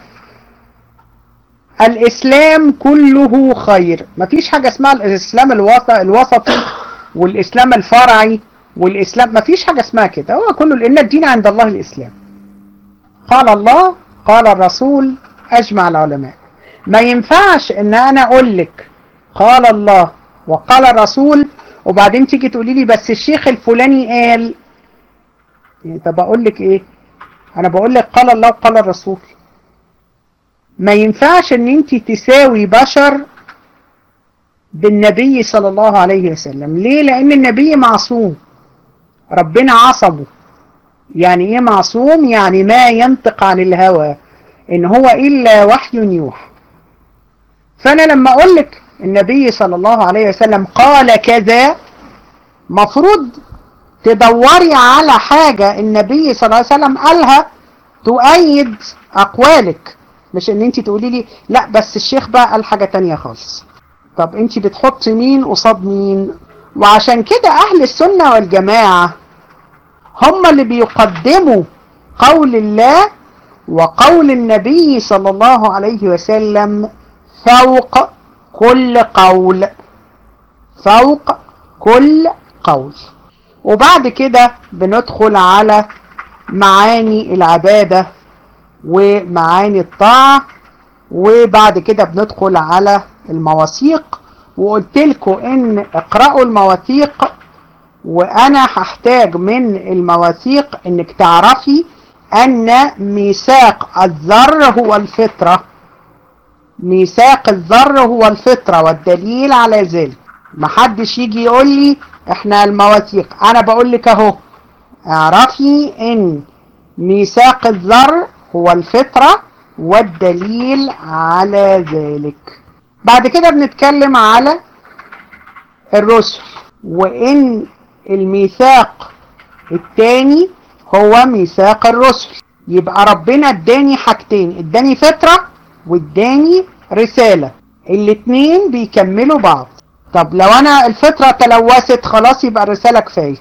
الاسلام كله خير، مفيش حاجة اسمها الاسلام الوسطي والاسلام الفرعي والاسلام، مفيش حاجة اسمها كده. هو كله لان الدين عند الله الاسلام. قال الله قال الرسول اجمع العلماء. ما ينفعش ان انا اقول لك قال الله وقال الرسول وبعدين تيجي تقولي لي بس الشيخ الفلاني قال. طب اقول لك ايه؟ انا بقول لك قال الله وقال الرسول. ما ينفعش ان انت تساوي بشر بالنبي صلى الله عليه وسلم. ليه؟ لأن النبي معصوم، ربنا عصمه. يعني ايه معصوم؟ يعني ما ينطق عن الهوى، ان هو الا وحي يوحى. فانا لما اقول لك النبي صلى الله عليه وسلم قال كذا، مفروض تدوري على حاجة النبي صلى الله عليه وسلم قالها تؤيد اقوالك، مش ان انت تقولي لي لا بس الشيخ بقى قال حاجة تانية خالص. طب انت بتحطي مين قصاد مين؟ وعشان كده اهل السنة والجماعة هم اللي بيقدموا قول الله وقول النبي صلى الله عليه وسلم فوق كل قول، فوق كل قول. وبعد كده بندخل على معاني العبادة ومعاني الطاعة، وبعد كده بندخل على المواثيق. وقلت لكم ان اقرأوا المواثيق، وانا هحتاج من المواثيق انك تعرفي ان ميثاق الذر هو الفطرة، ميثاق الذر هو الفطرة، والدليل على ذلك محدش يجي يقول لي احنا المواثيق. انا بقول لك اهو اعرفي ان ميثاق الذر هو الفطرة والدليل على ذلك. بعد كده بنتكلم على الرسل، وان الميثاق الثاني هو ميثاق الرسل. يبقى ربنا اداني حاجتين، اداني فطرة واداني رسالة، الاتنين بيكملوا بعض. طب لو انا الفطرة تلوثت خلاص يبقى الرسالة كفاية،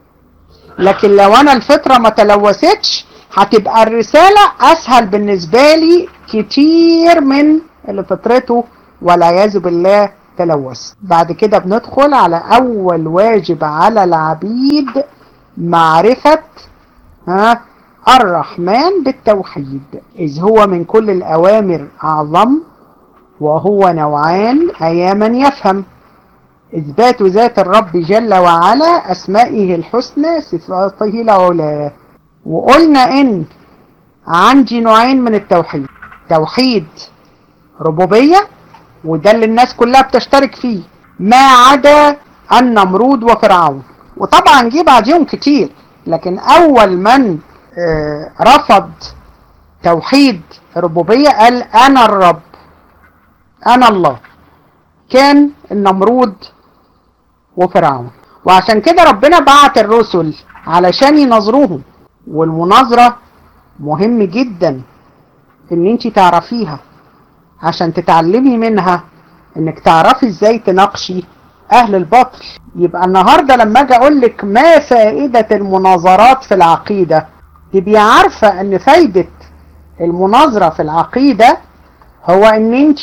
لكن لو انا الفطرة ما تلوثتش هتبقى الرسالة اسهل بالنسبة لي كتير من اللي فطرته والعياذ بالله تلوث. بعد كده بندخل على اول واجب على العبيد، معرفة ها الرحمن بالتوحيد، إذ هو من كل الأوامر أعظم، وهو نوعان أيا من يفهم: إثبات ذات الرب جل وعلا، أسمائه الحسنى، صفاته العلى. وقلنا إن عندي نوعين من التوحيد: توحيد ربوبية، وده اللي الناس كلها بتشترك فيه ما عدا النمرود وفرعون، وطبعا جه بعديهم كتير، لكن أول من آه رفض توحيد الربوبية قال أنا الرب أنا الله، كان النمرود وفرعون. وعشان كده ربنا بعت الرسل علشان ينظروهم، والمناظرة مهم جدا ان انت تعرفيها عشان تتعلمي منها انك تعرفي ازاي تناقشي اهل الباطل. يبقى النهاردة لما اجي اقول لك ما فائدة المناظرات في العقيدة، تبقي عارفة ان فايدة المناظرة في العقيدة هو ان انت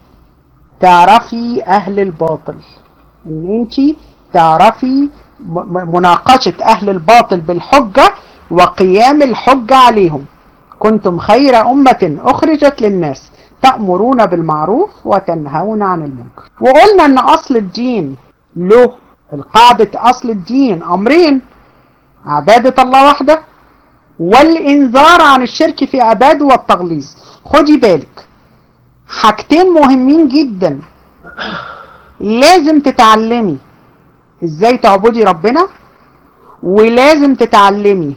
تعرفي اهل الباطل، ان انت تعرفي مناقشة اهل الباطل بالحجة وقيام الحجة عليهم. كنتم خير امة اخرجت للناس تأمرون بالمعروف وتنهون عن المنكر. وقلنا ان اصل الدين له القاعدة، اصل الدين امرين: عبادة الله وحده، والانذار عن الشرك في عباده والتغليظ. خدي بالك حاجتين مهمين جدا، لازم تتعلمي ازاي تعبدي ربنا، ولازم تتعلمي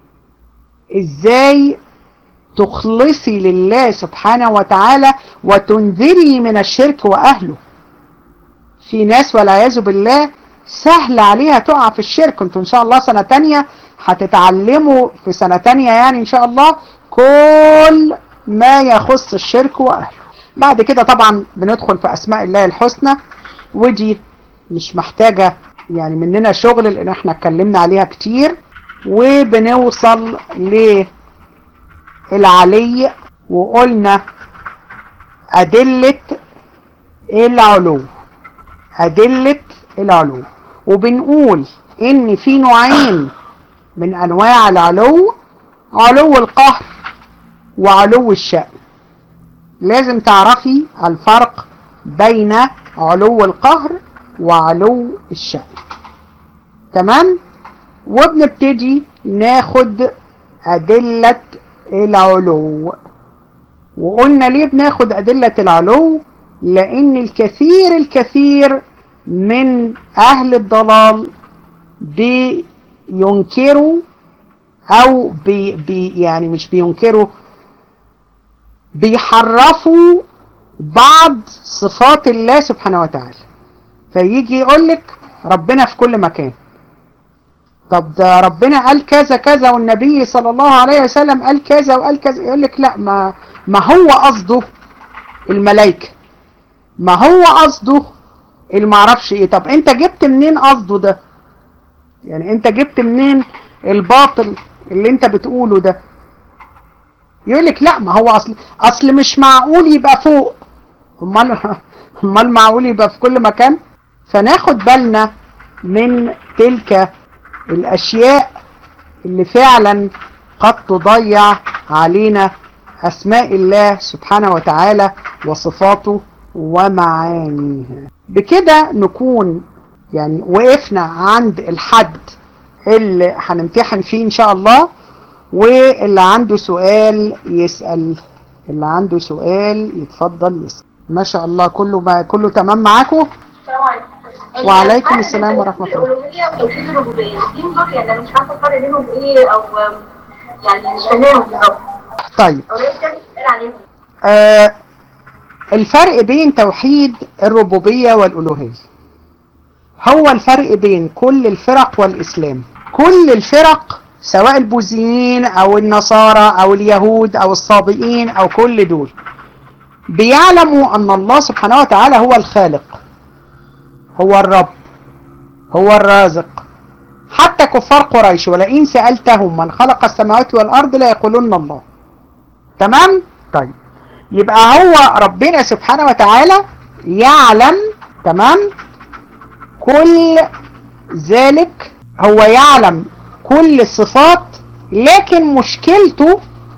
ازاي تخلصي لله سبحانه وتعالى وتنذري من الشرك واهله. في ناس والعياذ بالله سهل عليها تقع في الشرك. انتوا ان شاء الله سنة تانية هتتعلموا في سنة تانية يعني ان شاء الله كل ما يخص الشرك واهله. بعد كده طبعا بندخل في اسماء الله الحسنى، ودي مش محتاجة يعني مننا شغل لان احنا اتكلمنا عليها كتير. وبنوصل للعلي، وقلنا ادلة العلو، ادلة العلو. وبنقول ان في نوعين من انواع العلو: علو القهر وعلو الشأن. لازم تعرفي الفرق بين علو القهر وعلو الشأن. تمام؟ وبنبتدي ناخد أدلة العلو. وقلنا ليه بناخد أدلة العلو؟ لان الكثير الكثير من اهل الضلال بينكروا او بي بي يعني مش بينكروا، بيحرفوا بعض صفات الله سبحانه وتعالى. فيجي يقولك ربنا في كل مكان، طب ده ربنا قال كذا كذا والنبي صلى الله عليه وسلم قال كذا وقال كذا، يقولك لا، ما, ما هو قصده الملائكة، ما هو قصده المعرفش ايه. طب انت جبت منين قصده ده؟ يعني انت جبت منين الباطل اللي انت بتقوله ده؟ يقولك لا، ما هو اصل اصل مش معقول يبقى فوق، امال امال معقول يبقى في كل مكان؟ فناخد بالنا من تلك الاشياء اللي فعلا قد تضيع علينا اسماء الله سبحانه وتعالى وصفاته ومعانيها. بكده نكون يعني وقفنا عند الحد اللي هنمتحن فيه ان شاء الله. واللي عنده سؤال يسأل، اللي عنده سؤال يتفضل يسأل. ما شاء الله كله ما كله تمام معاكم. وعليكم السلام ورحمة الله. الألوهية وتوحيد الربوبية دي مضاد، يعني أنا مش عارفة الفرق بينهم إيه، أو يعني مش فاهمهم بالظبط. طيب. أو ليه كده بتسأل عليهم؟ آه الفرق بين توحيد الربوبية والألوهية هو الفرق بين كل الفرق والإسلام. كل الفرق سواء البوذيين أو النصارى أو اليهود أو الصابئين أو كل دول بيعلموا أن الله سبحانه وتعالى هو الخالق، هو الرب، هو الرازق. حتى كفار قريش ولئن سألتهم من خلق السماوات والأرض لا يقولون الله. تمام؟ طيب، يبقى هو ربنا سبحانه وتعالى يعلم، تمام، كل ذلك، هو يعلم كل الصفات، لكن مشكلته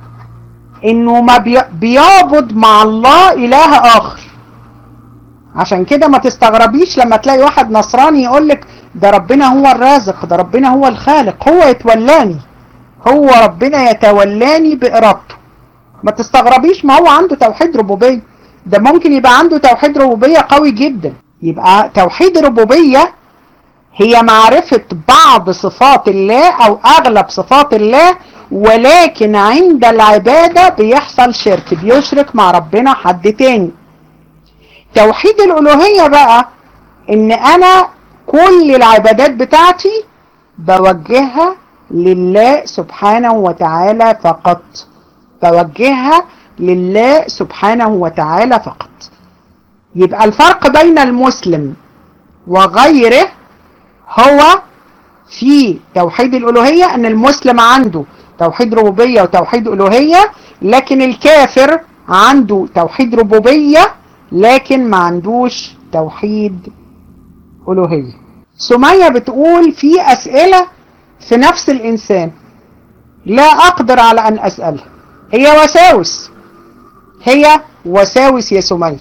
انه ما بيعبد مع الله اله اخر. عشان كده ما تستغربيش لما تلاقي واحد نصراني يقولك ده ربنا هو الرازق، ده ربنا هو الخالق، هو يتولاني، هو ربنا يتولاني بإرادته. ما تستغربيش، ما هو عنده توحيد ربوبية. ده ممكن يبقى عنده توحيد ربوبية قوي جدا. يبقى توحيد الربوبية هي معرفة بعض صفات الله او اغلب صفات الله، ولكن عند العبادة بيحصل شرك، بيشرك مع ربنا حد تاني. توحيد الالوهية بقى ان انا كل العبادات بتاعتي بوجهها لله سبحانه وتعالى فقط، بوجهها لله سبحانه وتعالى فقط. يبقى الفرق بين المسلم وغيره هو في توحيد الألوهية ان المسلم عنده توحيد ربوبية وتوحيد ألوهية، لكن الكافر عنده توحيد ربوبية لكن ما عندوش توحيد ألوهية. سمية بتقول في أسئلة في نفس الإنسان لا أقدر على أن أسألها، هي وساوس، هي وساوس يا سمية.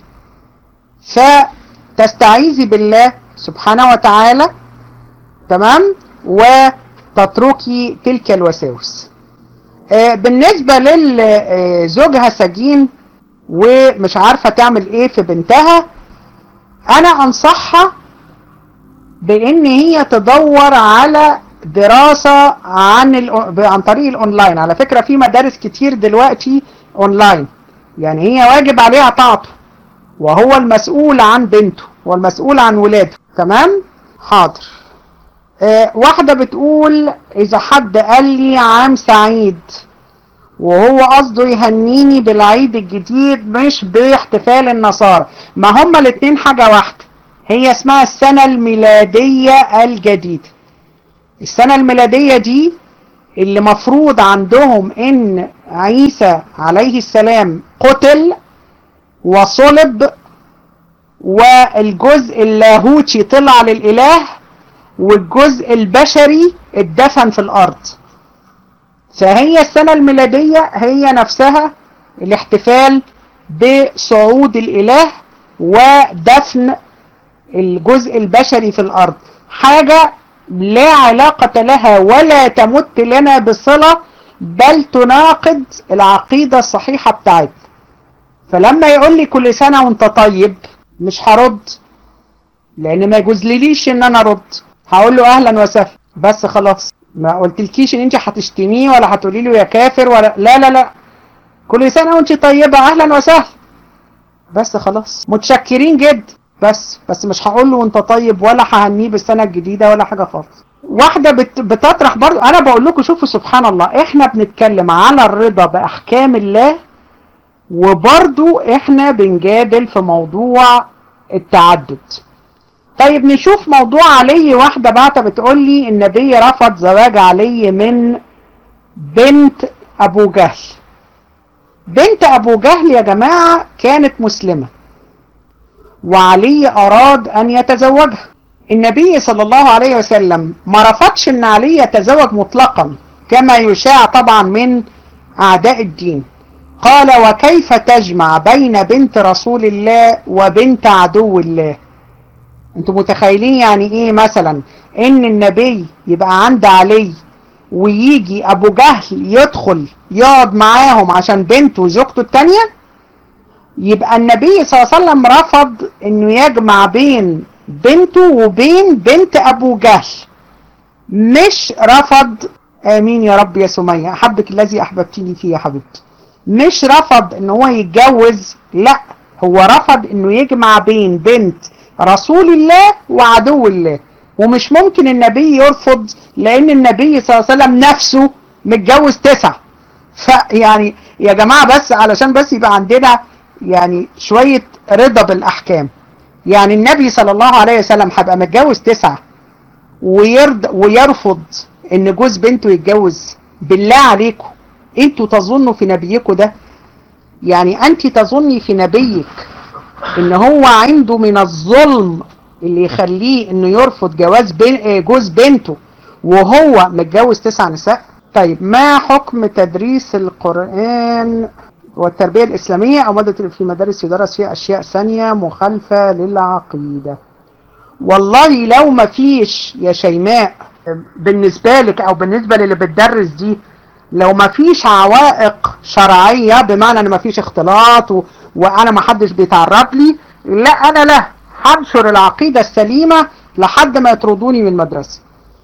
فتستعيذي بالله سبحانه وتعالى، تمام، وتتركي تلك الوساوس. آه بالنسبة للزوجها سجين ومش عارفة تعمل ايه في بنتها، انا انصحها بان هي تدور على دراسة عن ال... عن طريق الاونلاين. على فكرة في مدارس كتير دلوقتي اونلاين، يعني هي واجب عليها طاعته، وهو المسؤول عن بنته والمسؤول عن ولاده. تمام؟ حاضر. أه واحدة بتقول اذا حد قال لي عام سعيد وهو قصده يهنيني بالعيد الجديد مش باحتفال النصارى، ما هما الاتنين حاجة واحدة، هي اسمها السنة الميلادية الجديدة. السنة الميلادية دي اللي مفروض عندهم ان عيسى عليه السلام قتل وصلب والجزء اللاهوتي طلع للإله والجزء البشري اتدفن في الأرض. فهي السنة الميلادية هي نفسها الاحتفال بصعود الإله ودفن الجزء البشري في الأرض، حاجة لا علاقة لها ولا تمت لنا بصلة، بل تناقض العقيدة الصحيحة بتاعتنا. فلما يقول لي كل سنة وانت طيب مش هرد، لان ما يجوز ليش ان انا ارد. هقول له اهلا وسهلا بس خلاص، ما قلتلكيش ان انت هتشتميه ولا هتقولي له يا كافر ولا لا لا لا، كل سنة وانت طيبة اهلا وسهلا بس خلاص، متشكرين جدا بس بس مش هقول له وانت طيب ولا ههنيه بالسنة الجديدة ولا حاجة خالص. واحدة بت بتطرح برضو، انا بقول لكم شوفوا سبحان الله، احنا بنتكلم على الرضا باحكام الله، وبرضو احنا بنجادل في موضوع التعدد. طيب نشوف موضوع علي. واحدة بعتها بتقول لي النبي رفض زواج علي من بنت ابو جهل. بنت ابو جهل يا جماعة كانت مسلمة، وعلي اراد ان يتزوجها. النبي صلى الله عليه وسلم ما رفضش ان علي يتزوج مطلقا كما يشاع طبعا من اعداء الدين. قال وكيف تجمع بين بنت رسول الله وبنت عدو الله؟ انتوا متخيلين يعني ايه مثلا ان النبي يبقى عند علي ويجي ابو جهل يدخل يقعد معاهم عشان بنته وزوجته التانية؟ يبقى النبي صلى الله عليه وسلم رفض انه يجمع بين بنته وبين بنت ابو جهل، مش رفض. امين يا رب يا سمية، احبك الذي احببتني فيه يا حبيبتي. مش رفض ان هو يتجوز، لا، هو رفض انه يجمع بين بنت رسول الله وعدو الله. ومش ممكن النبي يرفض، لان النبي صلى الله عليه وسلم نفسه متجوز تسعة. فيعني يا جماعة بس علشان بس يبقى عندنا يعني شوية رضا بالاحكام. يعني النبي صلى الله عليه وسلم هيبقى متجوز تسعة ويرضى ويرفض ان جوز بنته يتجوز؟ بالله عليكم انتوا تظنوا في نبيكم ده؟ يعني انت تظني في نبيك ان هو عنده من الظلم اللي يخليه انه يرفض جواز بين جوز بنته وهو متجوز تسع نساء؟ طيب ما حكم تدريس القرآن والتربية الإسلامية أو مادة في مدارس يدرس فيها أشياء ثانية مخالفة للعقيدة؟ والله لو ما فيش يا شيماء بالنسبة لك أو بالنسبة للي بتدرس دي، لو ما فيش عوائق شرعية بمعنى ان ما فيش اختلاط و... وانا ما حدش بيتعرض لي، لا انا لا هنشر العقيدة السليمة لحد ما يطردوني من المدرسة.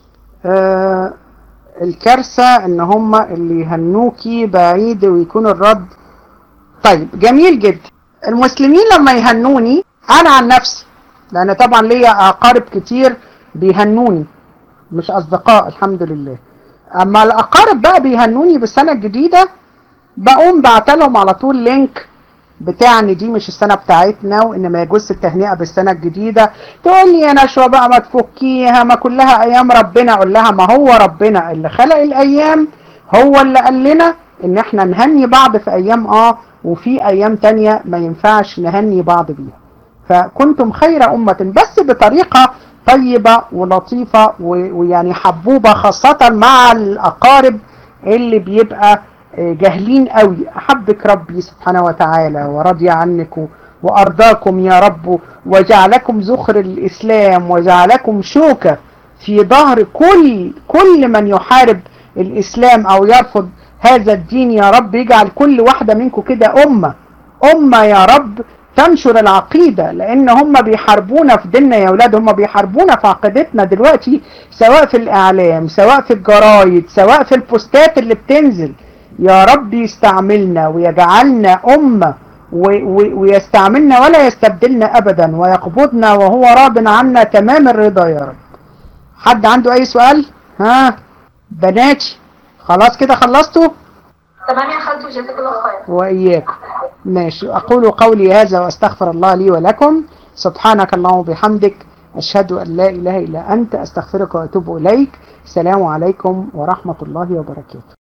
آه الكارثة ان هم اللي يهنوكي بعيد ويكون الرد. طيب جميل جدا. المسلمين لما يهنوني انا عن نفسي، لان طبعا ليا اقارب كتير بيهنوني مش اصدقاء الحمد لله، اما الاقارب بقى بيهنوني بالسنة الجديدة بقوم بعتلهم على طول لينك بتاع ان دي مش السنة بتاعتنا وان ما يجوز التهنئة بالسنة الجديدة. تقول لي يا نشوى بقى ما تفكيها، ما كلها ايام ربنا. اقول لها ما هو ربنا اللي خلق الايام هو اللي قال لنا ان احنا نهني بعض في ايام اه وفي ايام تانية ما ينفعش نهني بعض بيها. فكنتم خير امة، بس بطريقة طيبة ولطيفة ويعني حبوبة، خاصة مع الأقارب اللي بيبقى جاهلين قوي. أحبك ربي سبحانه وتعالى ورضي عنك وأرضاكم يا رب، وجعلكم زخر الإسلام وجعلكم شوكة في ظهر كل كل من يحارب الإسلام أو يرفض هذا الدين يا رب. يجعل كل واحدة منكم كده أمة أمة يا رب تنشر العقيدة، لان هم بيحاربونا في ديننا يا اولاد، هم بيحاربونا في عقيدتنا دلوقتي، سواء في الاعلام سواء في الجرايد سواء في البوستات اللي بتنزل. يا رب يستعملنا ويجعلنا امة ويستعملنا ولا يستبدلنا ابدا ويقبضنا وهو راض عنا تمام الرضا يا رب. حد عنده اي سؤال؟ ها بناتي خلاص كده خلصتوا؟ تمام يا خالتي وجزاك الله خير. وإياكم. ماشي. أقول قولي هذا وأستغفر الله لي ولكم. سبحانك اللهم وبحمدك، أشهد أن لا إله إلا أنت، أستغفرك وأتوب إليك. السلام عليكم ورحمة الله وبركاته.